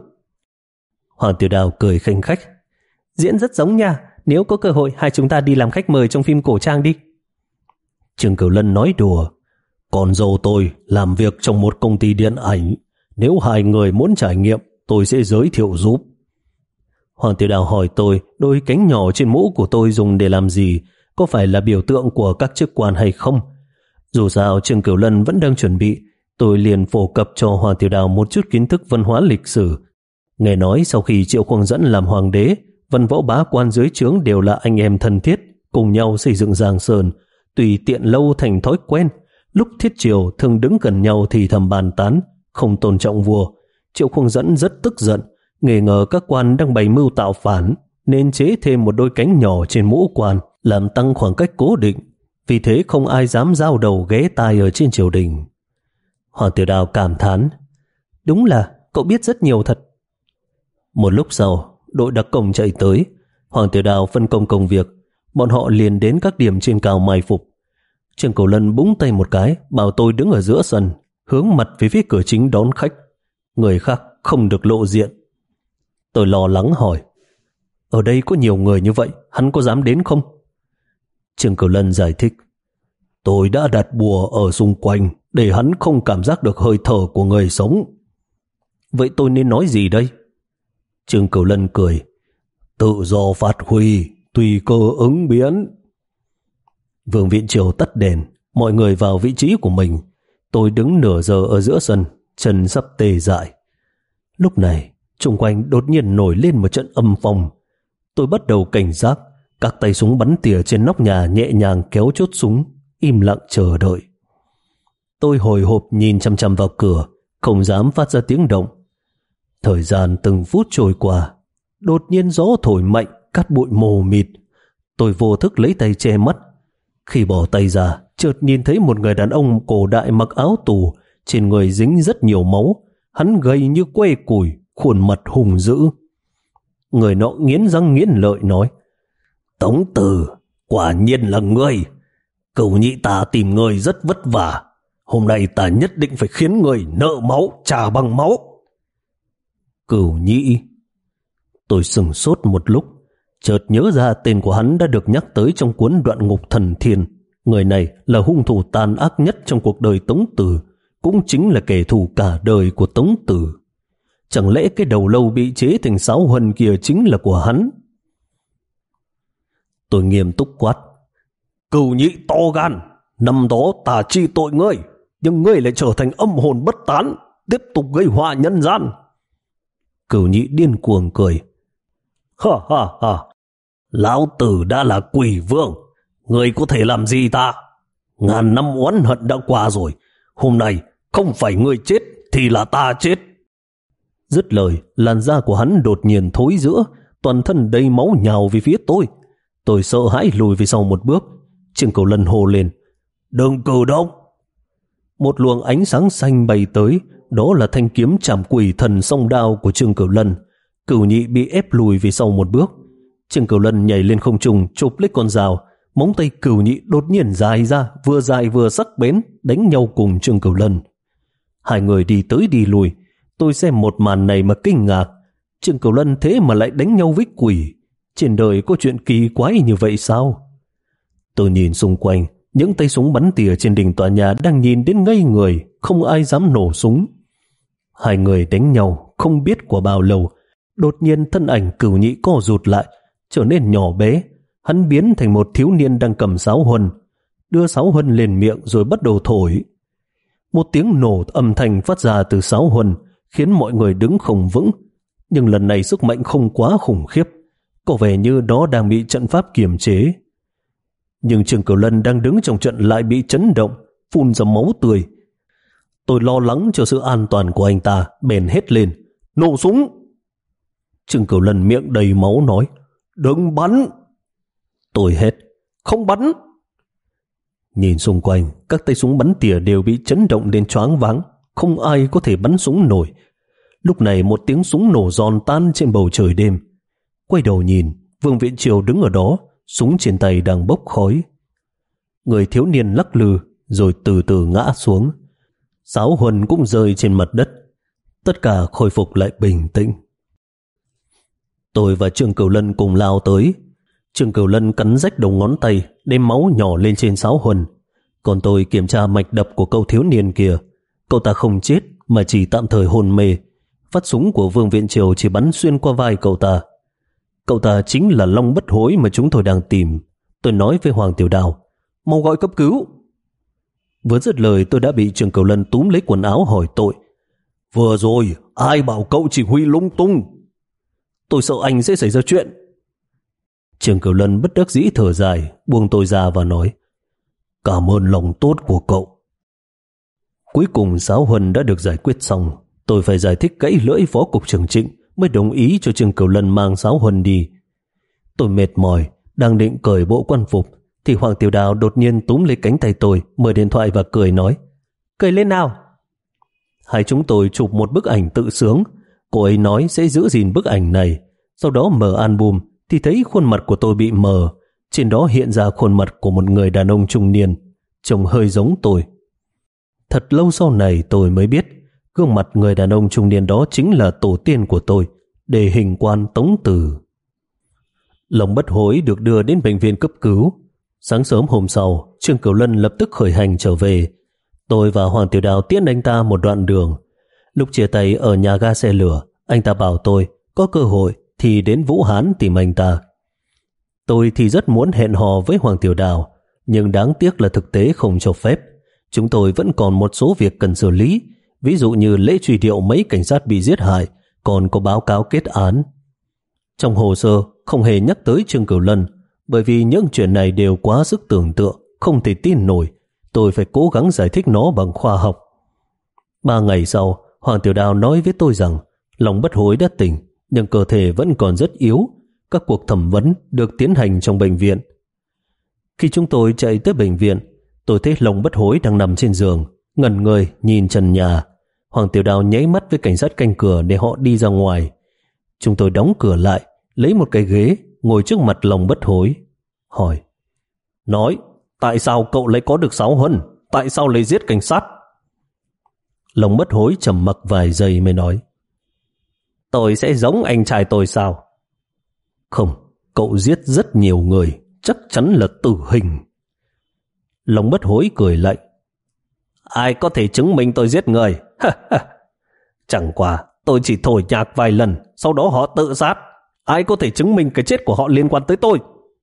S1: Hoàng Tiểu Đào cười khanh khách, diễn rất giống nha, nếu có cơ hội hai chúng ta đi làm khách mời trong phim cổ trang đi. Trương Cửu Lân nói đùa, con dâu tôi làm việc trong một công ty điện ảnh, nếu hai người muốn trải nghiệm tôi sẽ giới thiệu giúp. Hoàng Tiểu Đào hỏi tôi đôi cánh nhỏ trên mũ của tôi dùng để làm gì, có phải là biểu tượng của các chức quan hay không. Dù sao Trương Cửu Lân vẫn đang chuẩn bị, tôi liền phổ cập cho Hoàng Tiểu Đào một chút kiến thức văn hóa lịch sử. Nghe nói sau khi Triệu Quang Dẫn làm hoàng đế, văn võ bá quan dưới trướng đều là anh em thân thiết, cùng nhau xây dựng Giang Sơn, tùy tiện lâu thành thói quen. Lúc thiết triều thường đứng gần nhau thì thầm bàn tán, không tôn trọng vua. Triệu Quang Dẫn rất tức giận, nghi ngờ các quan đang bày mưu tạo phản, nên chế thêm một đôi cánh nhỏ trên mũ quan, làm tăng khoảng cách cố định. Vì thế không ai dám giao đầu ghé tai ở trên triều đình. Hoàng Tiểu Đào cảm thán, đúng là cậu biết rất nhiều thật. Một lúc sau, đội đặc công chạy tới. Hoàng Tiểu Đào phân công công việc, bọn họ liền đến các điểm trên cao mai phục. Trương Cửu Lân búng tay một cái, bảo tôi đứng ở giữa sân, hướng mặt về phía cửa chính đón khách. Người khác không được lộ diện. Tôi lo lắng hỏi, ở đây có nhiều người như vậy, hắn có dám đến không? Trương Cửu Lân giải thích, tôi đã đặt bùa ở xung quanh để hắn không cảm giác được hơi thở của người sống. Vậy tôi nên nói gì đây? Trương Cửu Lân cười, tự do phát huy, tùy cơ ứng biến. Vương Viện Triều tắt đèn, mọi người vào vị trí của mình. Tôi đứng nửa giờ ở giữa sân, chân sắp tê dại. Lúc này, xung quanh đột nhiên nổi lên một trận âm phong. Tôi bắt đầu cảnh giác, các tay súng bắn tỉa trên nóc nhà nhẹ nhàng kéo chốt súng, im lặng chờ đợi. Tôi hồi hộp nhìn chăm chăm vào cửa, không dám phát ra tiếng động. Thời gian từng phút trôi qua, đột nhiên gió thổi mạnh, cát bụi mù mịt. Tôi vô thức lấy tay che mắt. Khi bỏ tay ra, chợt nhìn thấy một người đàn ông cổ đại mặc áo tù, trên người dính rất nhiều máu. Hắn gầy như que củi, khuôn mặt hung dữ. Người nọ nghiến răng nghiến lợi nói, Tống Tử, quả nhiên là ngươi. Cửu nhị ta tìm ngươi rất vất vả. Hôm nay ta nhất định phải khiến ngươi nợ máu trả bằng máu. Cửu nhị? Tôi sửng sốt một lúc, chợt nhớ ra tên của hắn đã được nhắc tới trong cuốn Đoạn Ngục Thần Thiên. Người này là hung thủ tàn ác nhất trong cuộc đời Tống Tử, cũng chính là kẻ thù cả đời của Tống Tử. Chẳng lẽ cái đầu lâu bị chế thành Sáu Huân kia chính là của hắn? Tôi nghiêm túc quát, Cửu nhị to gan, năm đó ta chi tội ngươi, nhưng ngươi lại trở thành âm hồn bất tán, tiếp tục gây họa nhân gian. Cửu nhị điên cuồng cười, ha ha ha, lão tử đã là quỷ vương, ngươi có thể làm gì ta? Ngàn năm oán hận đã qua rồi, hôm nay không phải ngươi chết thì là ta chết. Dứt lời, làn da của hắn đột nhiên thối rữa, toàn thân đầy máu nhào về phía tôi. Tôi sợ hãi lùi về sau một bước. Trương Cửu Lân hô lên, đừng cử động. Một luồng ánh sáng xanh bay tới, đó là thanh kiếm trảm quỷ thần song đao của Trương Cửu Lân. Cửu Nhị bị ép lùi về sau một bước. Trương Cửu Lân nhảy lên không trung chụp lấy con dao, móng tay Cửu Nhị đột nhiên dài ra, vừa dài vừa sắc bén, đánh nhau cùng Trương Cửu Lân. Hai người đi tới đi lùi, tôi xem một màn này mà kinh ngạc. Trương Cửu Lân thế mà lại đánh nhau với quỷ. Trên đời có chuyện kỳ quái như vậy sao? Tôi nhìn xung quanh, những tay súng bắn tỉa trên đỉnh tòa nhà đang nhìn đến ngây người, không ai dám nổ súng. Hai người đánh nhau không biết qua bao lâu, đột nhiên thân ảnh Cửu Nhị co rụt lại, trở nên nhỏ bé. Hắn biến thành một thiếu niên đang cầm sáo huân, đưa sáo huân lên miệng rồi bắt đầu thổi. Một tiếng nổ âm thanh phát ra từ sáo huân khiến mọi người đứng không vững, nhưng lần này sức mạnh không quá khủng khiếp, có vẻ như nó đang bị trận pháp kiềm chế. Nhưng Trương Cửu Lân đang đứng trong trận lại bị chấn động, phun ra máu tươi. Tôi lo lắng cho sự an toàn của anh ta, bèn hét lên, nổ súng. Trương Cửu Lân miệng đầy máu nói, đừng bắn. Tôi hét, không bắn. Nhìn xung quanh, các tay súng bắn tỉa đều bị chấn động đến choáng váng, không ai có thể bắn súng nổi. Lúc này một tiếng súng nổ giòn tan trên bầu trời đêm. Quay đầu nhìn, Vương Viễn Triều đứng ở đó, súng trên tay đang bốc khói. Người thiếu niên lắc lư rồi từ từ ngã xuống. Sáo huân cũng rơi trên mặt đất. Tất cả khôi phục lại bình tĩnh. Tôi và Trương Cửu Lân cùng lao tới. Trương Cửu Lân cắn rách đầu ngón tay, đem máu nhỏ lên trên sáo huân. Còn tôi kiểm tra mạch đập của cậu thiếu niên kia. Cậu ta không chết mà chỉ tạm thời hôn mê. Phát súng của Vương Viễn Triều chỉ bắn xuyên qua vai cậu ta. Cậu ta chính là Long Bất Hối mà chúng tôi đang tìm. Tôi nói với Hoàng Tiểu Đào, mau gọi cấp cứu. Vừa dứt lời tôi đã bị Trương Cửu Lân túm lấy quần áo hỏi tội. Vừa rồi ai bảo cậu chỉ huy lung tung? Tôi sợ anh sẽ xảy ra chuyện. Trương Cửu Lân bất đắc dĩ thở dài, buông tôi ra và nói, cảm ơn lòng tốt của cậu. Cuối cùng sáo huân đã được giải quyết xong. Tôi phải giải thích gãy lưỡi Phó Cục trưởng Trịnh mới đồng ý cho Trương Cửu Lân mang sáo huân đi. Tôi mệt mỏi, đang định cởi bộ quan phục thì Hoàng Tiểu Đào đột nhiên túm lấy cánh tay tôi, mở điện thoại và cười nói, cười lên nào. Hai chúng tôi chụp một bức ảnh tự sướng. Cô ấy nói sẽ giữ gìn bức ảnh này. Sau đó mở album thì thấy khuôn mặt của tôi bị mờ. Trên đó hiện ra khuôn mặt của một người đàn ông trung niên, trông hơi giống tôi. Thật lâu sau này tôi mới biết gương mặt người đàn ông trung niên đó chính là tổ tiên của tôi, Đề Hình Quan Tống Từ. Long Bất Hối được đưa đến bệnh viện cấp cứu. Sáng sớm hôm sau, Trương Cửu Lân lập tức khởi hành trở về. Tôi và Hoàng Tiểu Đào tiễn anh ta một đoạn đường. Lúc chia tay ở nhà ga xe lửa, anh ta bảo tôi có cơ hội thì đến Vũ Hán tìm anh ta. Tôi thì rất muốn hẹn hò với Hoàng Tiểu Đào, nhưng đáng tiếc là thực tế không cho phép. Chúng tôi vẫn còn một số việc cần xử lý, ví dụ như lễ truy điệu mấy cảnh sát bị giết hại, còn có báo cáo kết án. Trong hồ sơ không hề nhắc tới Trương Cửu Lân, bởi vì những chuyện này đều quá sức tưởng tượng, không thể tin nổi. Tôi phải cố gắng giải thích nó bằng khoa học. Ba ngày sau, Hoàng Tiểu Đào nói với tôi rằng Long Bất Hối đã tỉnh, nhưng cơ thể vẫn còn rất yếu. Các cuộc thẩm vấn được tiến hành trong bệnh viện. Khi chúng tôi chạy tới bệnh viện, tôi thấy Long Bất Hối đang nằm trên giường, ngẩn người nhìn trần nhà. Hoàng Tiểu Đào nháy mắt với cảnh sát canh cửa để họ đi ra ngoài. Chúng tôi đóng cửa lại, lấy một cái ghế, ngồi trước mặt Long Bất Hối, hỏi, nói, tại sao cậu lại có được sáo huân? Tại sao lại giết cảnh sát? Long Bất Hối trầm mặc vài giây mới nói, tôi sẽ giống anh trai tôi sao? Không, cậu giết rất nhiều người, chắc chắn là tử hình. Long Bất Hối cười lạnh, ai có thể chứng minh tôi giết người? Chẳng qua tôi chỉ thổi nhạc vài lần, sau đó họ tự sát. Ai có thể chứng minh cái chết của họ liên quan tới tôi?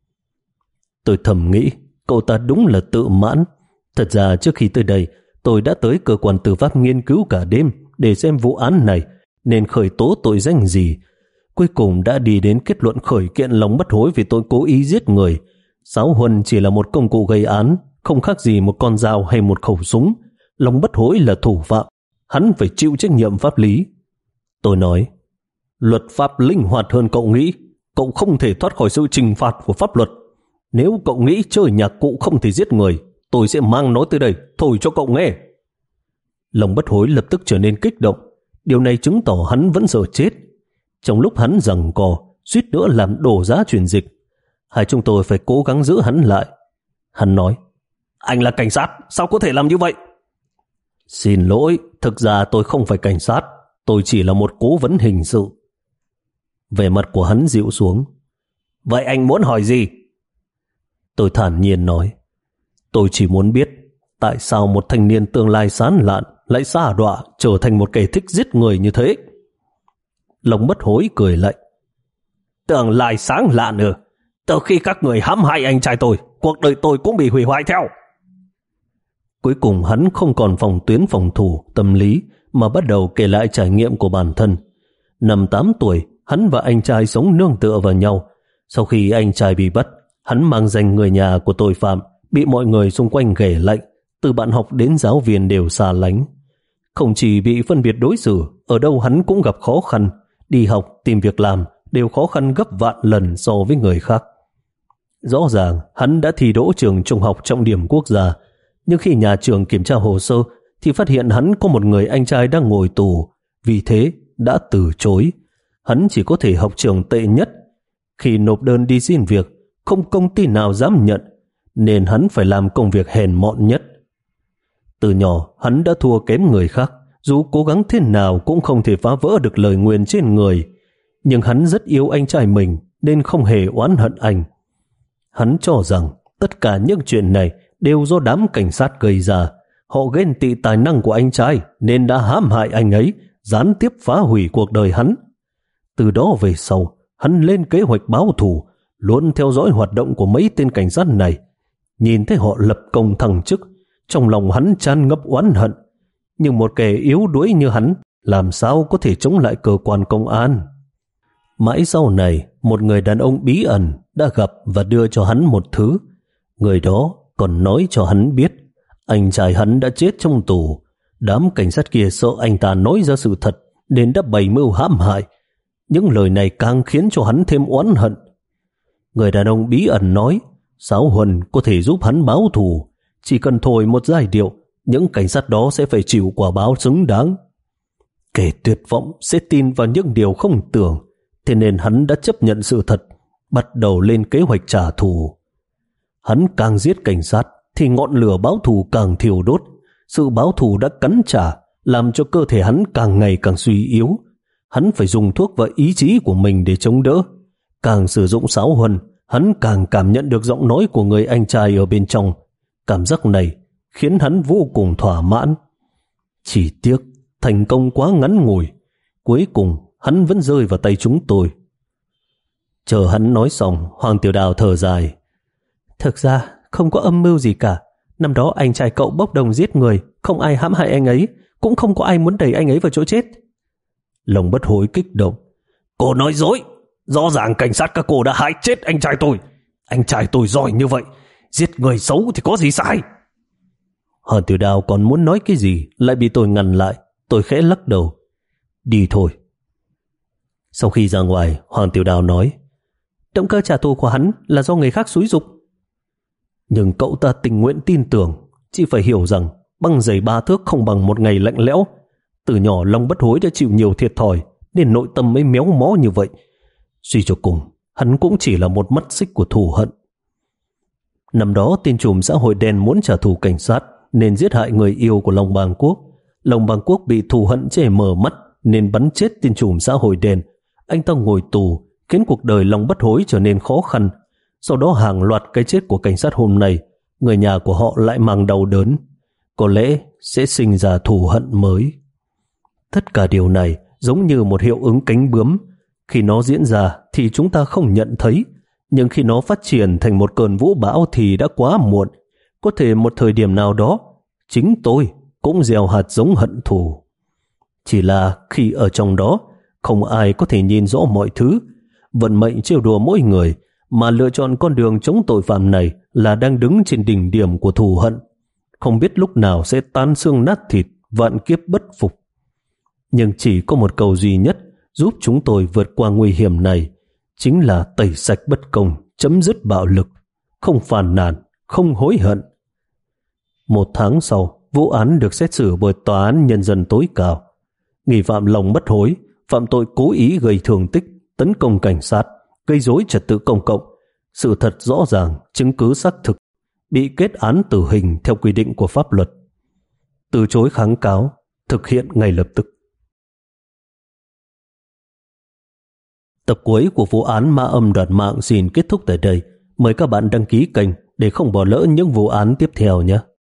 S1: Tôi thầm nghĩ, cậu ta đúng là tự mãn. Thật ra trước khi tới đây, tôi đã tới cơ quan tư pháp nghiên cứu cả đêm để xem vụ án này nên khởi tố tội danh gì. Cuối cùng đã đi đến kết luận khởi kiện Long Bất Hối vì tội cố ý giết người. Sáo huân chỉ là một công cụ gây án, không khác gì một con dao hay một khẩu súng. Long Bất Hối là thủ phạm. hắn phải chịu trách nhiệm pháp lý. Tôi nói, luật pháp linh hoạt hơn cậu nghĩ, cậu không thể thoát khỏi sự trừng phạt của pháp luật. Nếu cậu nghĩ chơi nhạc cụ không thể giết người, tôi sẽ mang nó tới đây, thổi cho cậu nghe. Lòng Bất Hối lập tức trở nên kích động. Điều này chứng tỏ hắn vẫn sợ chết. Trong lúc hắn giằng co, suýt nữa làm đổ giá truyền dịch, hai chúng tôi phải cố gắng giữ hắn lại. Hắn nói, anh là cảnh sát, sao có thể làm như vậy? Xin lỗi, thực ra tôi không phải cảnh sát, tôi chỉ là một cố vấn hình sự. Vẻ mặt của hắn dịu xuống. Vậy anh muốn hỏi gì? Tôi thản nhiên nói, tôi chỉ muốn biết tại sao một thanh niên tương lai sáng lạn lại sa đọa trở thành một kẻ thích giết người như thế. Lòng Bất Hối cười lạnh. Tương lai sáng lạn ư? Từ khi các người hãm hại anh trai tôi, cuộc đời tôi cũng bị hủy hoại theo. Cuối cùng hắn không còn phòng tuyến phòng thủ tâm lý mà bắt đầu kể lại trải nghiệm của bản thân. Năm tám tuổi, hắn và anh trai sống nương tựa vào nhau. Sau khi anh trai bị bắt, hắn mang danh người nhà của tội phạm, bị mọi người xung quanh ghẻ lạnh, từ bạn học đến giáo viên đều xa lánh. Không chỉ bị phân biệt đối xử, ở đâu hắn cũng gặp khó khăn. Đi học, tìm việc làm đều khó khăn gấp vạn lần so với người khác. Rõ ràng hắn đã thi đỗ trường trung học trọng điểm quốc gia, nhưng khi nhà trường kiểm tra hồ sơ thì phát hiện hắn có một người anh trai đang ngồi tù, vì thế đã từ chối. Hắn chỉ có thể học trường tệ nhất. Khi nộp đơn đi xin việc, không công ty nào dám nhận, nên hắn phải làm công việc hèn mọn nhất. Từ nhỏ hắn đã thua kém người khác, dù cố gắng thế nào cũng không thể phá vỡ được lời nguyền trên người. Nhưng hắn rất yêu anh trai mình nên không hề oán hận anh. Hắn cho rằng tất cả những chuyện này đều do đám cảnh sát gây ra. Họ ghen tị tài năng của anh trai nên đã hãm hại anh ấy, gián tiếp phá hủy cuộc đời hắn. Từ đó về sau, hắn lên kế hoạch báo thù, luôn theo dõi hoạt động của mấy tên cảnh sát này. Nhìn thấy họ lập công thăng chức, trong lòng hắn tràn ngập oán hận. Nhưng một kẻ yếu đuối như hắn làm sao có thể chống lại cơ quan công an? Mãi sau này, một người đàn ông bí ẩn đã gặp và đưa cho hắn một thứ. Người đó còn nói cho hắn biết anh trai hắn đã chết trong tù. Đám cảnh sát kia sợ anh ta nói ra sự thật nên đã bày mưu hãm hại. Những lời này càng khiến cho hắn thêm oán hận. Người đàn ông bí ẩn nói Sáo Huân có thể giúp hắn báo thù. Chỉ cần thổi một giai điệu, những cảnh sát đó sẽ phải chịu quả báo xứng đáng. Kẻ tuyệt vọng sẽ tin vào những điều không tưởng, thế nên hắn đã chấp nhận sự thật, bắt đầu lên kế hoạch trả thù. Hắn càng giết cảnh sát thì ngọn lửa báo thù càng thiêu đốt. Sự báo thù đã cắn trả, làm cho cơ thể hắn càng ngày càng suy yếu. Hắn phải dùng thuốc và ý chí của mình để chống đỡ. Càng sử dụng Sáo Huân, hắn càng cảm nhận được giọng nói của người anh trai ở bên trong. Cảm giác này khiến hắn vô cùng thỏa mãn. Chỉ tiếc thành công quá ngắn ngủi, cuối cùng hắn vẫn rơi vào tay chúng tôi. Chờ hắn nói xong, Hoàng Tiểu Đào thở dài. Thực ra không có âm mưu gì cả. Năm đó anh trai cậu bốc đồng giết người, không ai hãm hại anh ấy, cũng không có ai muốn đẩy anh ấy vào chỗ chết. Lòng Bất Hối kích động. Cô nói dối, rõ ràng cảnh sát các cô đã hại chết anh trai tôi. Anh trai tôi giỏi như vậy, giết người xấu thì có gì sai? Hoàng Tiểu Đào còn muốn nói cái gì lại bị tôi ngăn lại. Tôi khẽ lắc đầu. Đi thôi. Sau khi ra ngoài, Hoàng Tiểu Đào nói, động cơ trả thù của hắn là do người khác xúi giục. Nhưng cậu ta tình nguyện tin tưởng. Chỉ phải hiểu rằng băng giày ba thước không bằng một ngày lạnh lẽo. Từ nhỏ Long Bất Hối đã chịu nhiều thiệt thòi nên nội tâm mới méo mó như vậy. Suy cho cùng, hắn cũng chỉ là một mắt xích của thù hận. Năm đó tên trùm xã hội đen muốn trả thù cảnh sát nên giết hại người yêu của Long Bàng Quốc. Long Bàng Quốc bị thù hận che mờ mắt nên bắn chết tên trùm xã hội đen. Anh ta ngồi tù, khiến cuộc đời Long Bất Hối trở nên khó khăn. Sau đó hàng loạt cái chết của cảnh sát hôm nay, người nhà của họ lại mang đau đớn. Có lẽ sẽ sinh ra thù hận mới. Tất cả điều này giống như một hiệu ứng cánh bướm. Khi nó diễn ra thì chúng ta không nhận thấy, nhưng khi nó phát triển thành một cơn vũ bão thì đã quá muộn. Có thể một thời điểm nào đó, chính tôi cũng gieo hạt giống hận thù. Chỉ là khi ở trong đó, không ai có thể nhìn rõ mọi thứ. Vận mệnh trêu đùa mỗi người, mà lựa chọn con đường chống tội phạm này là đang đứng trên đỉnh điểm của thù hận. Không biết lúc nào sẽ tan xương nát thịt, vạn kiếp bất phục. Nhưng chỉ có một câu duy nhất giúp chúng tôi vượt qua nguy hiểm này, chính là tẩy sạch bất công, chấm dứt bạo lực, không phàn nàn, không hối hận. Một tháng sau, vụ án được xét xử bởi Tòa án Nhân dân tối cao. Nghi phạm lòng bất hối, phạm tội cố ý gây thương tích, tấn công cảnh sát, gây rối trật tự công cộng, sự thật rõ ràng, chứng cứ xác thực, bị kết án tử hình theo quy định của pháp luật. Từ chối kháng cáo, thực hiện ngay lập tức. Tập cuối của vụ án Ma Âm Đoạt Mạng xin kết thúc tại đây. Mời các bạn đăng ký kênh để không bỏ lỡ những vụ án tiếp theo nhé.